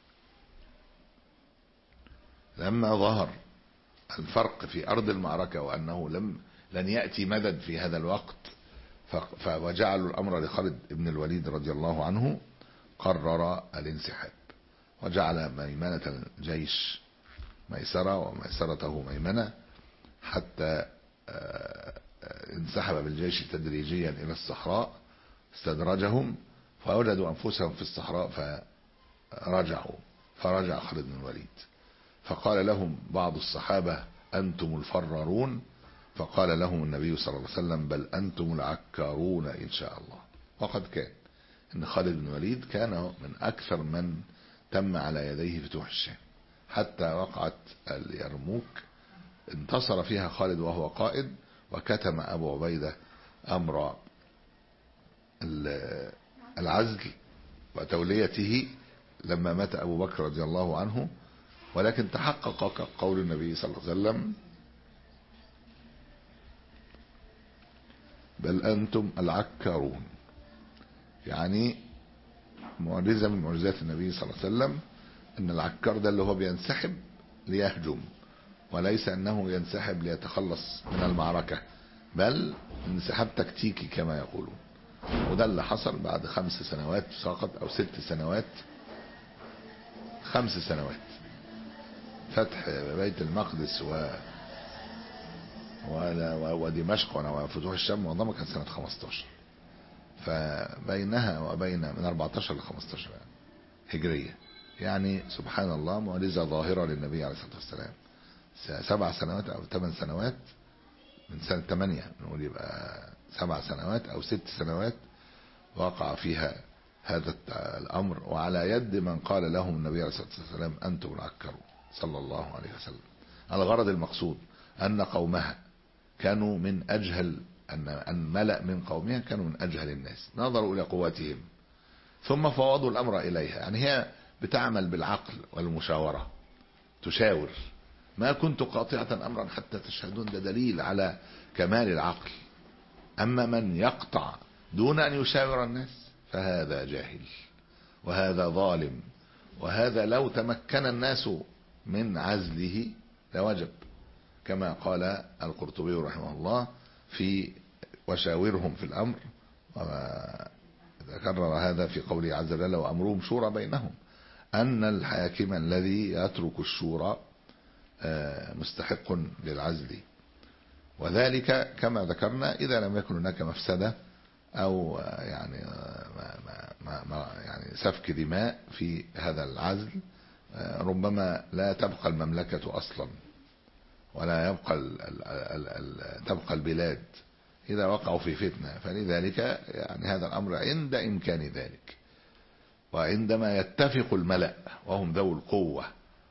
لما ظهر الفرق في أرض المعركة وأنه لم لن يأتي مدد في هذا الوقت، فوجعلوا الأمر لخالد بن الوليد رضي الله عنه، قرر الانسحاب وجعل ميمنة الجيش ميسرة وميسرته ميمنة، حتى انسحب بالجيش تدريجيا إلى الصحراء، استدرجهم فوجدوا أنفسهم في الصحراء فرجعوا فرجع خالد بن الوليد. فقال لهم بعض الصحابة أنتم الفرارون، فقال لهم النبي صلى الله عليه وسلم بل أنتم العكارون إن شاء الله. وقد كان إن خالد بن الوليد كان من أكثر من تم على يديه فتوح الشام، حتى وقعت اليرموك انتصر فيها خالد وهو قائد، وكتم أبو عبيدة أمر العزل وتوليته لما مات أبو بكر رضي الله عنه. ولكن تحقق قول النبي صلى الله عليه وسلم بل أنتم العكارون، يعني معجزة من معجزات النبي صلى الله عليه وسلم أن العكار ده اللي هو بينسحب ليهجم، وليس أنه ينسحب ليتخلص من المعركة، بل انسحاب تكتيكي كما يقولون. وده اللي حصل بعد خمس سنوات فقط أو ست سنوات خمس سنوات فتح بيت المقدس و ودمشق وفتوح الشام معظمها كانت سنة خمستاشر، فبينها وبين من أربعتاشر ل خمستاشر هجرية. يعني سبحان الله معجزة ظاهرة للنبي عليه الصلاة والسلام. سبع سنوات أو ثمان سنوات من سنة ثمانية نقول، يبقى سبع سنوات أو ست سنوات وقع فيها هذا الأمر، وعلى يد من قال لهم النبي عليه الصلاة والسلام أنتم العكرون صلى الله عليه وسلم. الغرض المقصود أن قومها كانوا من أجهل، أن ملأ من قومها كانوا من أجهل الناس، نظروا إلى قواتهم ثم فوضوا الأمر إليها. يعني هي بتعمل بالعقل والمشاورة، تشاور. ما كنت قاطعة أمرا حتى تشهدون، ده دليل على كمال العقل. أما من يقطع دون أن يشاور الناس فهذا جاهل وهذا ظالم، وهذا لو تمكن الناس من عزله لوجب، كما قال القرطبي رحمه الله في وشاورهم في الأمر، وذكرر هذا في قوله عز وجل وأمرهم شورى بينهم، أن الحاكم الذي يترك الشورى مستحق للعزل، وذلك كما ذكرنا إذا لم يكن هناك مفسدة أو يعني ما ما ما يعني سفك دماء في هذا العزل، ربما لا تبقى المملكة أصلا، ولا يبقى ال ال ال ال تبقى البلاد إذا وقعوا في فتنة. فلذلك يعني هذا الأمر عند إمكان ذلك، وعندما يتفق الملأ وهم ذو القوة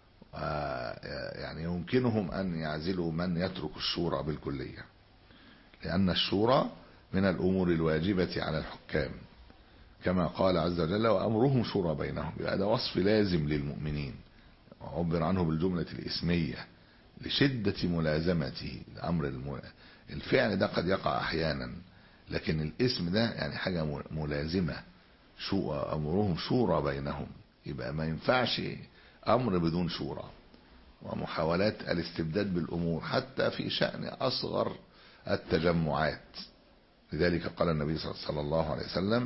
يعني يمكنهم أن يعزلوا من يترك الشورى بالكلية، لأن الشورى من الأمور الواجبة على الحكام كما قال عز وجل وأمرهم شورى بينهم. هذا وصف لازم للمؤمنين، وعبر عنه بالجملة الإسمية لشدة ملازمته الأمر الم... الفعل ده قد يقع أحيانا، لكن الاسم ده يعني حاجة ملازمة. شو أمرهم شورى بينهم، يبقى ما ينفعش أمر بدون شورى. ومحاولات الاستبداد بالأمور حتى في شأن أصغر التجمعات، لذلك قال النبي صلى الله عليه وسلم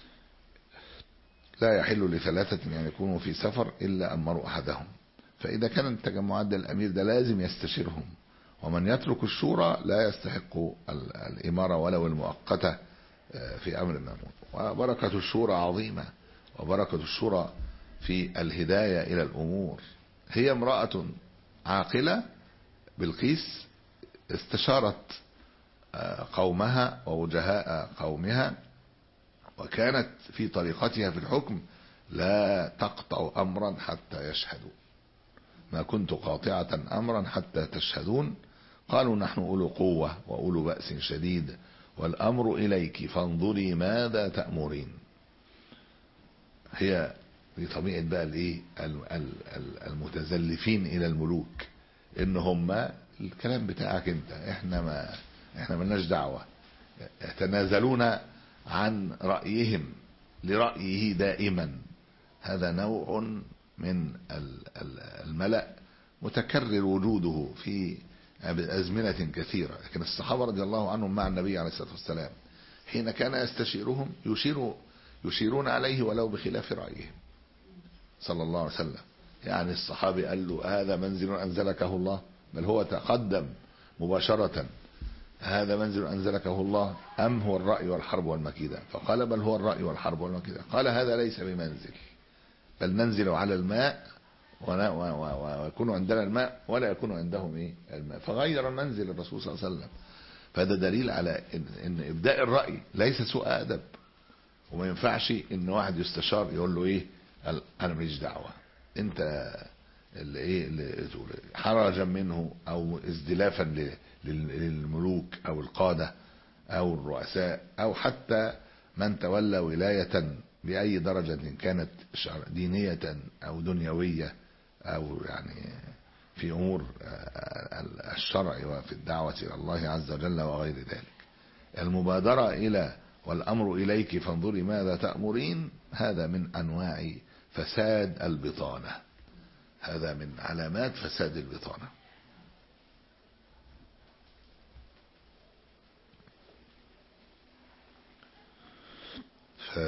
لا يحل لثلاثة أن يكونوا في سفر إلا أمروا أحدهم. فإذا كان التجمعات ده الأمير ده لازم يستشيرهم، ومن يترك الشورى لا يستحق الإمارة ولو المؤقتة في أمر مأمون. وبركة الشورى عظيمة، وبركة الشورى في الهداية إلى الأمور. هي امرأة عاقلة بلقيس استشارت قومها ووجهاء قومها، وكانت في طريقتها في الحكم لا تقطع أمرا حتى يشهدوا، ما كنت قاطعة أمرا حتى تشهدون، قالوا نحن أولو قوة وأولو بأس شديد والأمر إليك فانظري ماذا تأمرين. هي بطبيعة بقى الايه المتزلفين إلى الملوك، إن هم الكلام بتاعك انت، احنا ما احنا ملناش دعوة، يتنازلون عن رأيهم لرأيه دائما. هذا نوع من الملأ متكرر وجوده في أزمنة كثيرة، لكن الصحابة رضي الله عنهم مع النبي عليه الصلاة والسلام حين كان يستشيرهم يشير يشيرون عليه ولو بخلاف رأيهم صلى الله عليه وسلم. يعني الصحابي قال له هذا منزل أنزلكه الله، بل هو تقدم مباشرة هذا منزل أنزلكه الله أم هو الرأي والحرب والمكيدة؟ فقال بل هو الرأي والحرب والمكيدة. قال هذا ليس بمنزل، بل ننزل على الماء ويكون عندنا الماء ولا يكون عندهم ايه الماء. فغير منزل الرسول صلى الله عليه وسلم. فهذا دليل على إن, ان ابداء الرأي ليس سوء ادب، وما ينفعش ان واحد يستشار يقول له ايه انا ماليش دعوه، انت اللي ايه اللي حرجا منه او ازدلافا للملوك او القاده او الرؤساء او حتى من تولى ولايه بأي درجة كانت دينية أو دنيوية أو يعني في أمور الشرع وفي الدعوة إلى الله عز وجل وغير ذلك. المبادرة إلى والأمر إليك فانظري ماذا تأمرين، هذا من أنواع فساد البطانة، هذا من علامات فساد البطانة. ف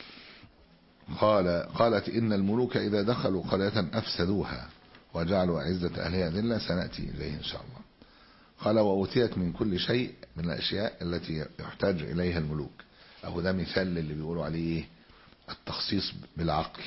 قال قالت إن الملوك إذا دخلوا قرية أفسدوها وجعلوا أعزة أهلها ذلة، سنأتي إليه إن شاء الله. قال وأوتيت من كل شيء من الأشياء التي يحتاج إليها الملوك. أو ده مثال اللي بيقولوا عليه التخصيص بالعقل.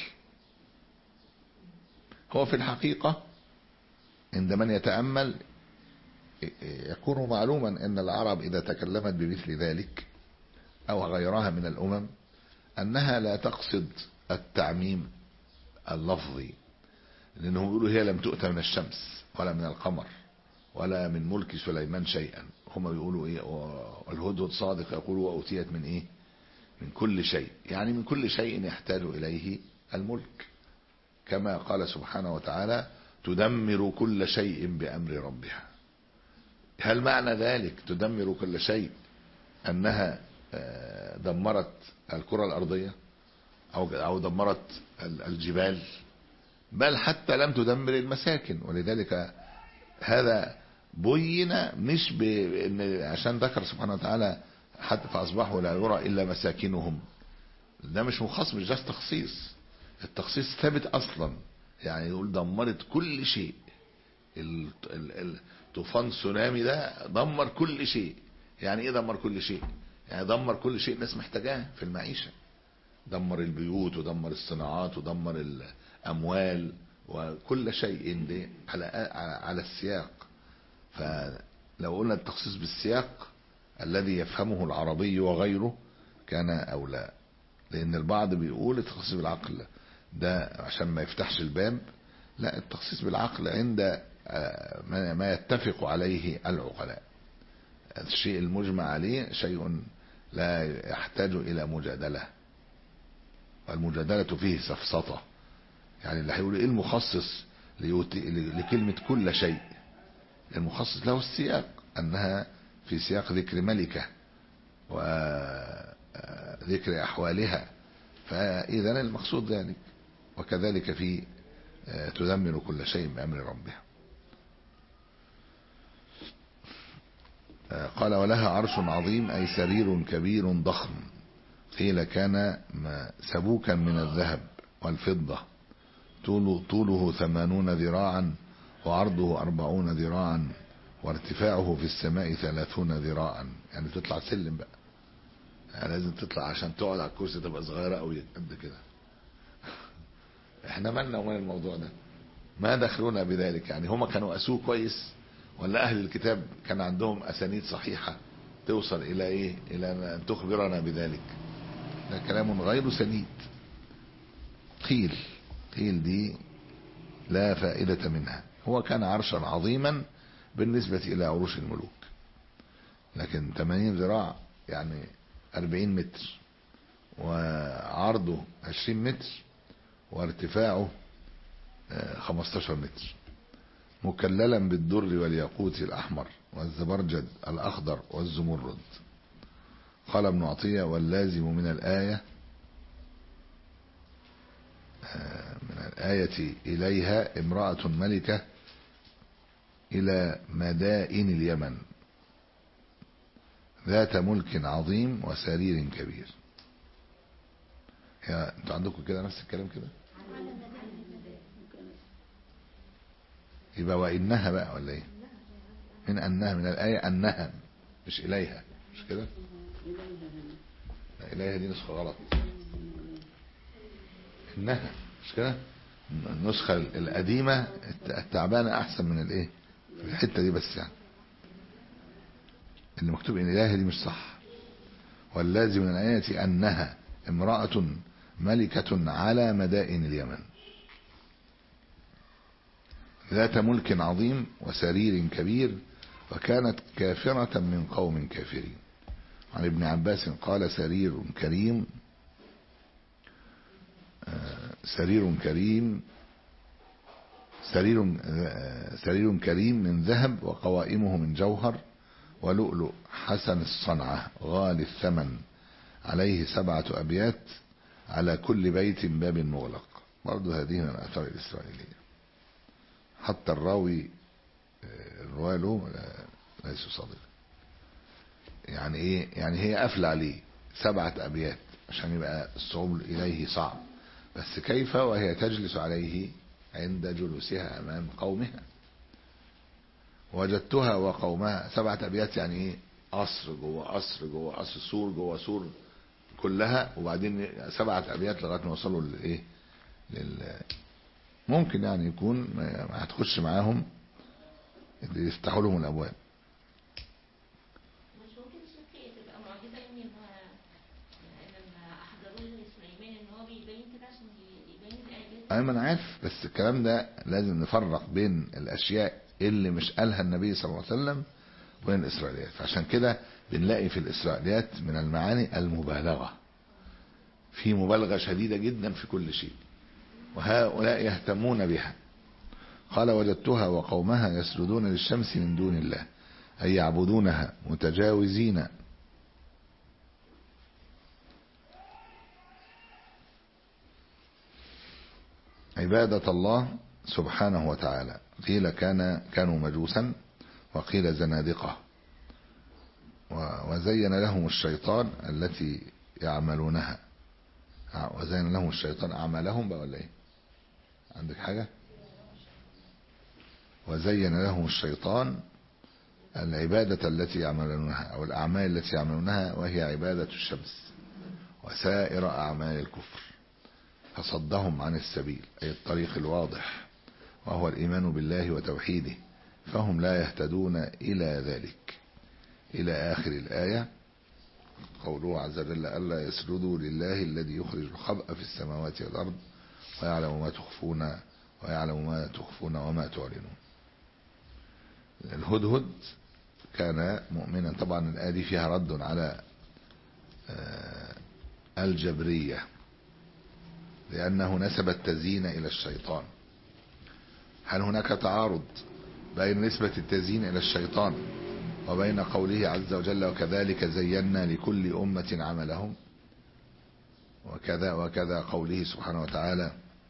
هو في الحقيقة عند من يتأمل يكون معلوما أن العرب إذا تكلمت بمثل ذلك أو غيرها من الأمم أنها لا تقصد التعميم اللفظي، لأنهم يقولوا هي لم تؤت من الشمس ولا من القمر ولا من ملك سليمان شيئا. هم بيقولوا إيه والهدهد صادق يقول وأوتيت من إيه من كل شيء، يعني من كل شيء يحتاج إليه الملك، كما قال سبحانه وتعالى تدمر كل شيء بأمر ربها. هل معنى ذلك تدمر كل شيء أنها دمرت الكرة الأرضية أو أو دمرت الجبال؟ بل حتى لم تدمر المساكن. ولذلك هذا بين مش بأن عشان ذكر سبحانه وتعالى حتى فأصبحوا لا يرى إلا مساكنهم، ده مش مخصص، مش ده تخصيص. التخصيص ثابت أصلا، يعني يقول دمرت كل شيء. الطوفان تسونامي ده دمر كل شيء. يعني ايه دمر كل شيء؟ يعني دمر كل شيء الناس محتاجاه في المعيشة، دمر البيوت ودمر الصناعات ودمر الأموال وكل شيء دي على على السياق. فلو قلنا التخصيص بالسياق الذي يفهمه العربي وغيره كان أولى، لأن البعض بيقول التخصيص بالعقل ده عشان ما يفتحش الباب. لا، التخصيص بالعقل عند ما يتفق عليه العقلاء. الشيء المجمع عليه شيء لا يحتاج إلى مجادلة، والمجادلة فيه سفسطة. يعني اللي هيقول ايه المخصص لكلمة كل شيء؟ المخصص له السياق، أنها في سياق ذكر ملكة وذكر أحوالها، فإذا المقصود ذلك. وكذلك في تدمر كل شيء بأمر ربها. قال ولها عرش عظيم أي سرير كبير ضخم، قيل كان سبوكا من الذهب والفضة، طوله, طوله ثمانون ذراعا وعرضه أربعون ذراعا وارتفاعه في السماء ثلاثون ذراعا. يعني تطلع سلم بقى، يعني لازم تطلع عشان تقعد على الكرسي تبقى صغيرة قوي قد كده. احنا مالنا ومال الموضوع ده؟ ما دخلونا بذلك؟ يعني هما كانوا قاسوه كويس، ولا أهل الكتاب كان عندهم أسانيد صحيحة توصل إلى إيه؟ إلى أن تخبرنا بذلك؟ ده كلام غير سديد. قيل قيل دي لا فائدة منها. هو كان عرشا عظيما بالنسبة إلى عروش الملوك، لكن ثمانين ذراع يعني أربعين متر، وعرضه عشرين متر، وارتفاعه خمستاشر متر، مكللا بالدر والياقوت الأحمر والزبرجد الأخضر والزمرد. قال ابن عطية واللازم من الآية من الآية إليها امرأة ملكة إلى مدائن اليمن ذات ملك عظيم وسرير كبير. يا انتوا عندكم كده نفس الكلام كده؟ يبقى وإنها بقى ولا ايه؟ من أنها، من الآية أنها مش إليها، مش كده؟ لا، إليها دي نسخة غلط، إنها مش كده؟ النسخة القديمة التعبانة أحسن من الإيه؟ في الحتة دي بس، يعني اللي مكتوب إن إليها دي مش صح. واللازم من الآية أنها امرأة ملكة على مدائن اليمن ذات ملك عظيم وسرير كبير، وكانت كافرة من قوم كافرين. عن ابن عباس قال سرير كريم سرير كريم سرير سرير كريم من ذهب، وقوائمه من جوهر ولؤلؤ حسن الصنعة غالي الثمن، عليه سبعة أبيات، على كل بيت باب مغلق. برضه هذه من الآثار الإسرائيلية. حتى الراوي الرواية له ليس صادق. يعني ايه؟ يعني هي قافله عليه سبعة أبيات عشان يبقى الصعود إليه صعب، بس كيف وهي تجلس عليه عند جلوسها أمام قومها. وجدتها وقومها سبعة أبيات، يعني ايه؟ قصر جوه قصر جوه قصر، سور جوه سور كلها، وبعدين سبعة أبيات لغاية ما وصلوا للايه لل ممكن يعني يكون ما هتخش معاهم اللي يفتحوا لهم الابواب. مش ممكن الشيء تبقى معجزه ان لما احضروا لسليمان ان هو بيبين كده عشان يبين الايات. ايوه انا عارف، بس الكلام ده لازم نفرق بين الاشياء اللي مش قالها النبي صلى الله عليه وسلم وبين الاسرائيليات. فعشان كده بنلاقي في الاسرائيليات من المعاني المبالغه، في مبالغه شديده جدا في كل شيء، وهؤلاء يهتمون بها. قال وجدتها وقومها يسجدون للشمس من دون الله، أي يعبدونها متجاوزين عبادة الله سبحانه وتعالى. قيل كان كانوا مجوسا، وقيل زنادقة. وزين لهم الشيطان التي يعملونها، وزين لهم الشيطان أعمالهم بقى ولا ايه؟ عندك حاجة؟ وزين لهم الشيطان العبادة التي يعملونها أو الأعمال التي يعملونها، وهي عبادة الشمس وسائر أعمال الكفر، فصدهم عن السبيل أي الطريق الواضح وهو الإيمان بالله وتوحيده، فهم لا يهتدون إلى ذلك. إلى آخر الآية. قوله عز وجل: ألا يسجدوا لله الذي يخرج الخبأ في السماوات والأرض ويعلم ما تخفون ويعلم ما تخفون وما تعلنون. الهدهد كان مؤمنا. طبعا الآية دي فيها رد على الجبرية، لأنه نسب التزيين إلى الشيطان. هل هناك تعارض بين نسبة التزيين إلى الشيطان وبين قوله عز وجل: وكذلك زينا لكل أمة عملهم، وكذا وكذا قوله سبحانه وتعالى: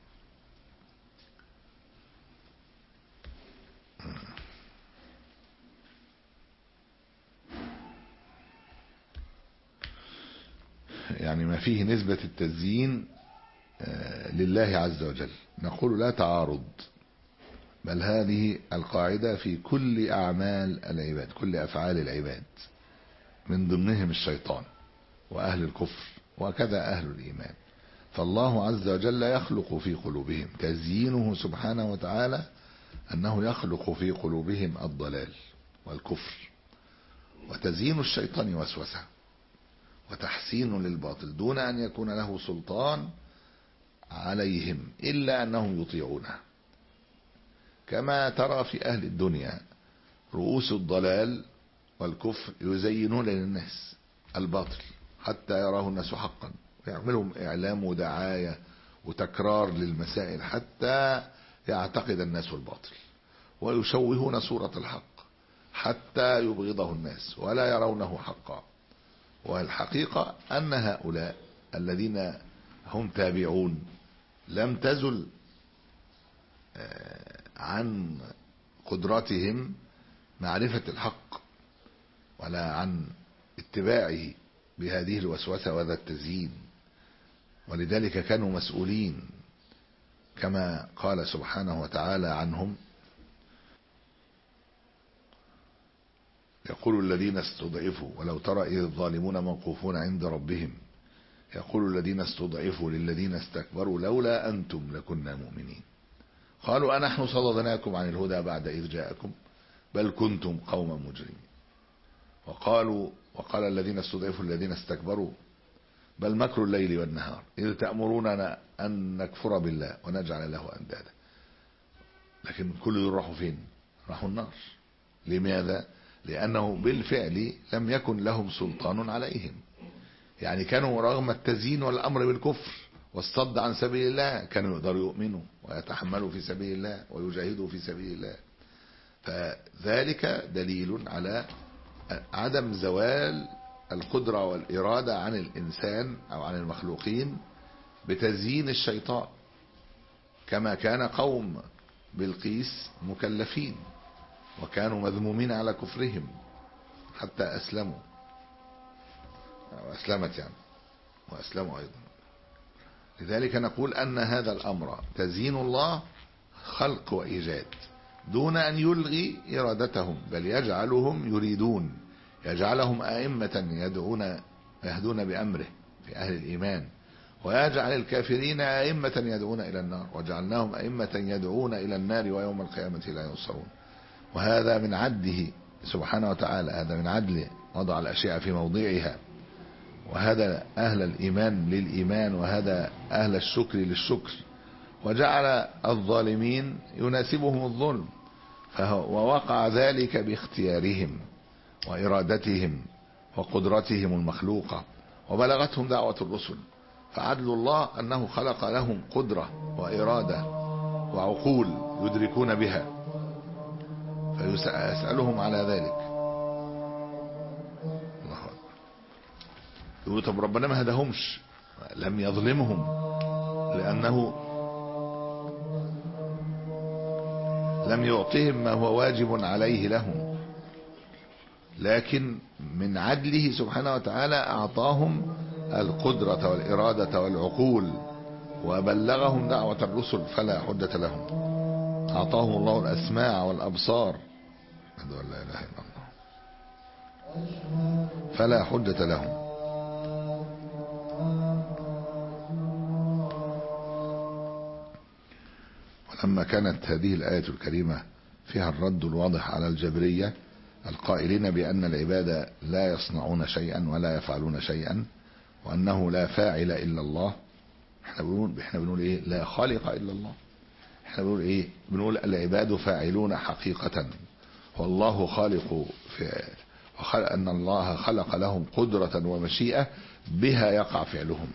يعني ما فيه نسبة التزيين لله عز وجل. نقول لا تعارض، بل هذه القاعدة في كل أعمال العباد، كل أفعال العباد، من ضمنهم الشيطان وأهل الكفر وكذا أهل الإيمان. فالله عز وجل يخلق في قلوبهم، تزيينه سبحانه وتعالى أنه يخلق في قلوبهم الضلال والكفر، وتزيين الشيطان وسوسة وتحسين للباطل دون أن يكون له سلطان عليهم إلا أنهم يطيعونه. كما ترى في أهل الدنيا رؤوس الضلال والكفر يزينون للناس الباطل حتى يراه الناس حقا، ويعملهم إعلام ودعاية وتكرار للمسائل حتى يعتقد الناس الباطل، ويشوهون صورة الحق حتى يبغضه الناس ولا يرونه حقا. والحقيقة أن هؤلاء الذين هم تابعون لم تزل عن قدرتهم معرفة الحق ولا عن اتباعه بهذه الوسوسة وهذا التزيين، ولذلك كانوا مسؤولين كما قال سبحانه وتعالى عنهم: يقول الذين استضعفوا ولو ترى إذ الظالمون موقوفون عند ربهم يقول الذين استضعفوا للذين استكبروا لولا أنتم لكنا مؤمنين قالوا أنحن صددناكم عن الهدى بعد إذ جاءكم بل كنتم قوما مجرمين. وقالوا وقال الذين استضعفوا الذين استكبروا بل مكر الليل والنهار إذ تأمروننا أن نكفر بالله ونجعل له أندادا. لكن كل دول راحوا فين؟ راحوا النار. لماذا؟ لأنه بالفعل لم يكن لهم سلطان عليهم. يعني كانوا رغم التزيين والأمر بالكفر والصد عن سبيل الله كانوا يقدروا يؤمنوا ويتحملوا في سبيل الله ويجاهدوا في سبيل الله. فذلك دليل على عدم زوال القدرة والإرادة عن الإنسان أو عن المخلوقين بتزيين الشيطان، كما كان قوم بلقيس مكلفين وكانوا مذمومين على كفرهم حتى أسلموا وأسلمت يعني وأسلموا أيضا. لذلك نقول أن هذا الأمر تزيين الله خلق وإيجاد دون أن يلغي إرادتهم، بل يجعلهم يريدون، يجعلهم أئمة يدعون يهدون بأمره في أهل الإيمان، ويجعل الكافرين أئمة يدعون إلى النار، وجعلناهم أئمة يدعون إلى النار ويوم القيامة لا ينصرون. وهذا من عدله سبحانه وتعالى، هذا من عدله وضع الأشياء في موضعها، وهذا أهل الإيمان للإيمان وهذا أهل الشكر للشكر، وجعل الظالمين يناسبهم الظلم، ووقع ذلك باختيارهم وإرادتهم وقدرتهم المخلوقة، وبلغتهم دعوة الرسل. فعدل الله أنه خلق لهم قدرة وإرادة وعقول يدركون بها، فيسألهم على ذلك. الله أكبر. يقول طب ربنا ما هدهمش، لم يظلمهم، لأنه لم يعطهم ما هو واجب عليه لهم، لكن من عدله سبحانه وتعالى أعطاهم القدرة والإرادة والعقول وبلغهم دعوة الرسل فلا حجة لهم. أعطاهم الله الأسماع والأبصار لا إله إلا الله فلا حجة لهم. ولما كانت هذه الآية الكريمة فيها الرد الواضح على الجبرية القائلين بأن العباد لا يصنعون شيئا ولا يفعلون شيئا وأنه لا فاعل إلا الله، احنا بنقول احنا بنقول ايه؟ لا خالق إلا الله. احنا بنقول ايه؟ بنقول العباد فاعلون حقيقة، والله خالق في وخلق أن الله خلق لهم قدرة ومشيئة بها يقع فعلهم.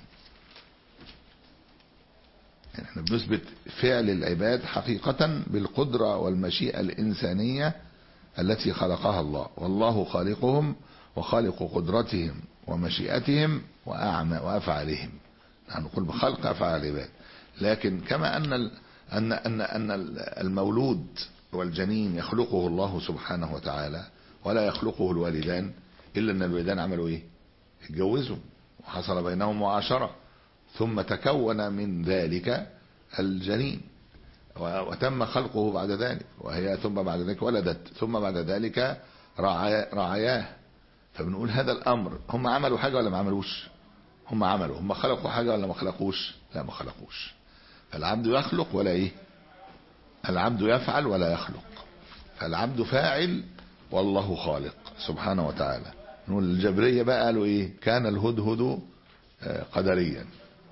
يعني احنا بنثبت فعل العباد حقيقة بالقدرة والمشيئة الإنسانية التي خلقها الله، والله خالقهم وخالق قدرتهم ومشيئتهم وأفعالهم. نحن نقول بخلق أفعال العباد، لكن كما أن أن أن أن المولود والجنين يخلقه الله سبحانه وتعالى ولا يخلقه الوالدان، إلا أن الوالدان عملوا إيه؟ اتجوزوا وحصل بينهم معاشرة، ثم تكون من ذلك الجنين وتم خلقه بعد ذلك، وهي ثم بعد ذلك ولدت، ثم بعد ذلك رعاياه. فبنقول هذا الأمر هم عملوا حاجة ولا ما عملوش؟ هم عملوا. هم خلقوا حاجة ولا ما خلقوش؟ لا ما خلقوش. فالعبد يخلق ولا ايه؟ العبد يفعل ولا يخلق. فالعبد فاعل والله خالق سبحانه وتعالى. نقول الجبرية بقى قالوا ايه؟ كان الهدهد قدريا.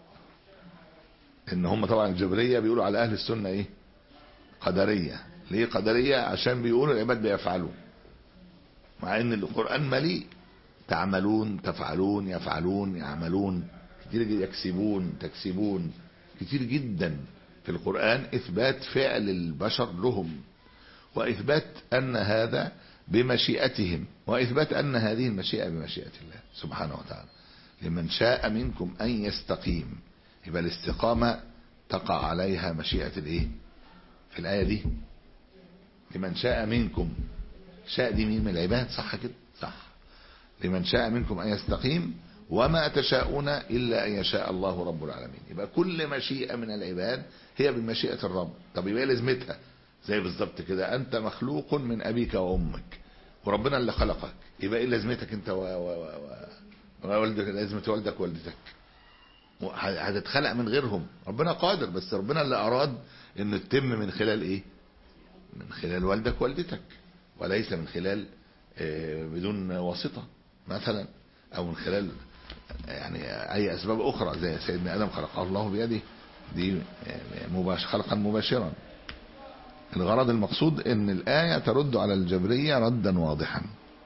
ان هم طبعا الجبرية بيقولوا على اهل السنة ايه؟ قدرية. ليه قدرية؟ عشان بيقولوا العباد بيفعلوا، مع ان القرآن مليء تعملون تفعلون يفعلون يعملون كتير، يكسبون تكسبون، كتير جدا في القرآن إثبات فعل البشر لهم، وإثبات أن هذا بمشيئتهم، وإثبات أن هذه المشيئة بمشيئة الله سبحانه وتعالى. لمن شاء منكم أن يستقيم، يبقى الاستقامة تقع عليها مشيئة الإيه في الآية دي؟ لمن شاء منكم، شاء دي مين من العباد؟ صح كده؟ صح. لمن شاء منكم أن يستقيم وما تشاءون إلا أن يشاء الله رب العالمين. يبقى كل مشيئة من العباد هي بمشيئة الرب. طب يبقى لازمتها زي بالظبط كده، أنت مخلوق من أبيك وأمك وربنا اللي خلقك، يبقى إيه لازمتك أنت ووالدك؟ لازمة والدك ووالدتك هتتخلق من غيرهم. ربنا قادر، بس ربنا اللي أراد إنه تتم من خلال إيه؟ من خلال والدك ووالدتك، وليس من خلال بدون واسطة مثلا، او من خلال يعني اي اسباب اخرى زي سيدنا ادم خلقه الله بيده، دي مباشر خلقا مباشرا. الغرض المقصود ان الآية ترد على الجبرية ردا واضحا،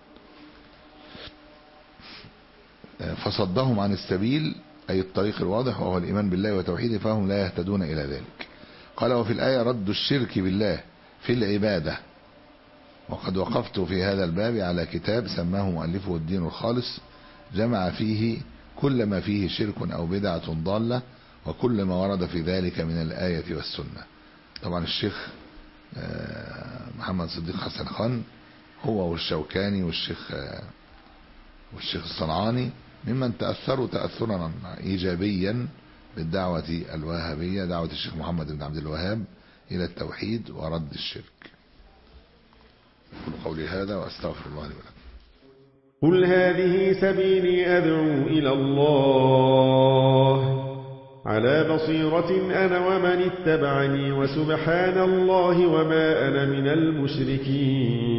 فصدهم عن السبيل اي الطريق الواضح وهو الايمان بالله وتوحيده، فهم لا يهتدون الى ذلك. قال وفي الآية رد الشرك بالله في العبادة. وقد وقفت في هذا الباب على كتاب سماه مؤلفه الدين الخالص، جمع فيه كل ما فيه شرك أو بدعة ضالة وكل ما ورد في ذلك من الآية والسنة. طبعا الشيخ محمد صديق حسن خان هو والشوكاني والشيخ والشيخ الصنعاني ممن تأثروا تأثرا إيجابيا بالدعوة الوهابية، دعوة الشيخ محمد بن عبد الوهاب إلى التوحيد ورد الشرك. قل قولي هذا وأستغفر الله لي ولكم. قل هذه سبيلي أدعو إلى الله على بصيرة أنا ومن اتبعني، وسبحان الله وما أنا من المشركين.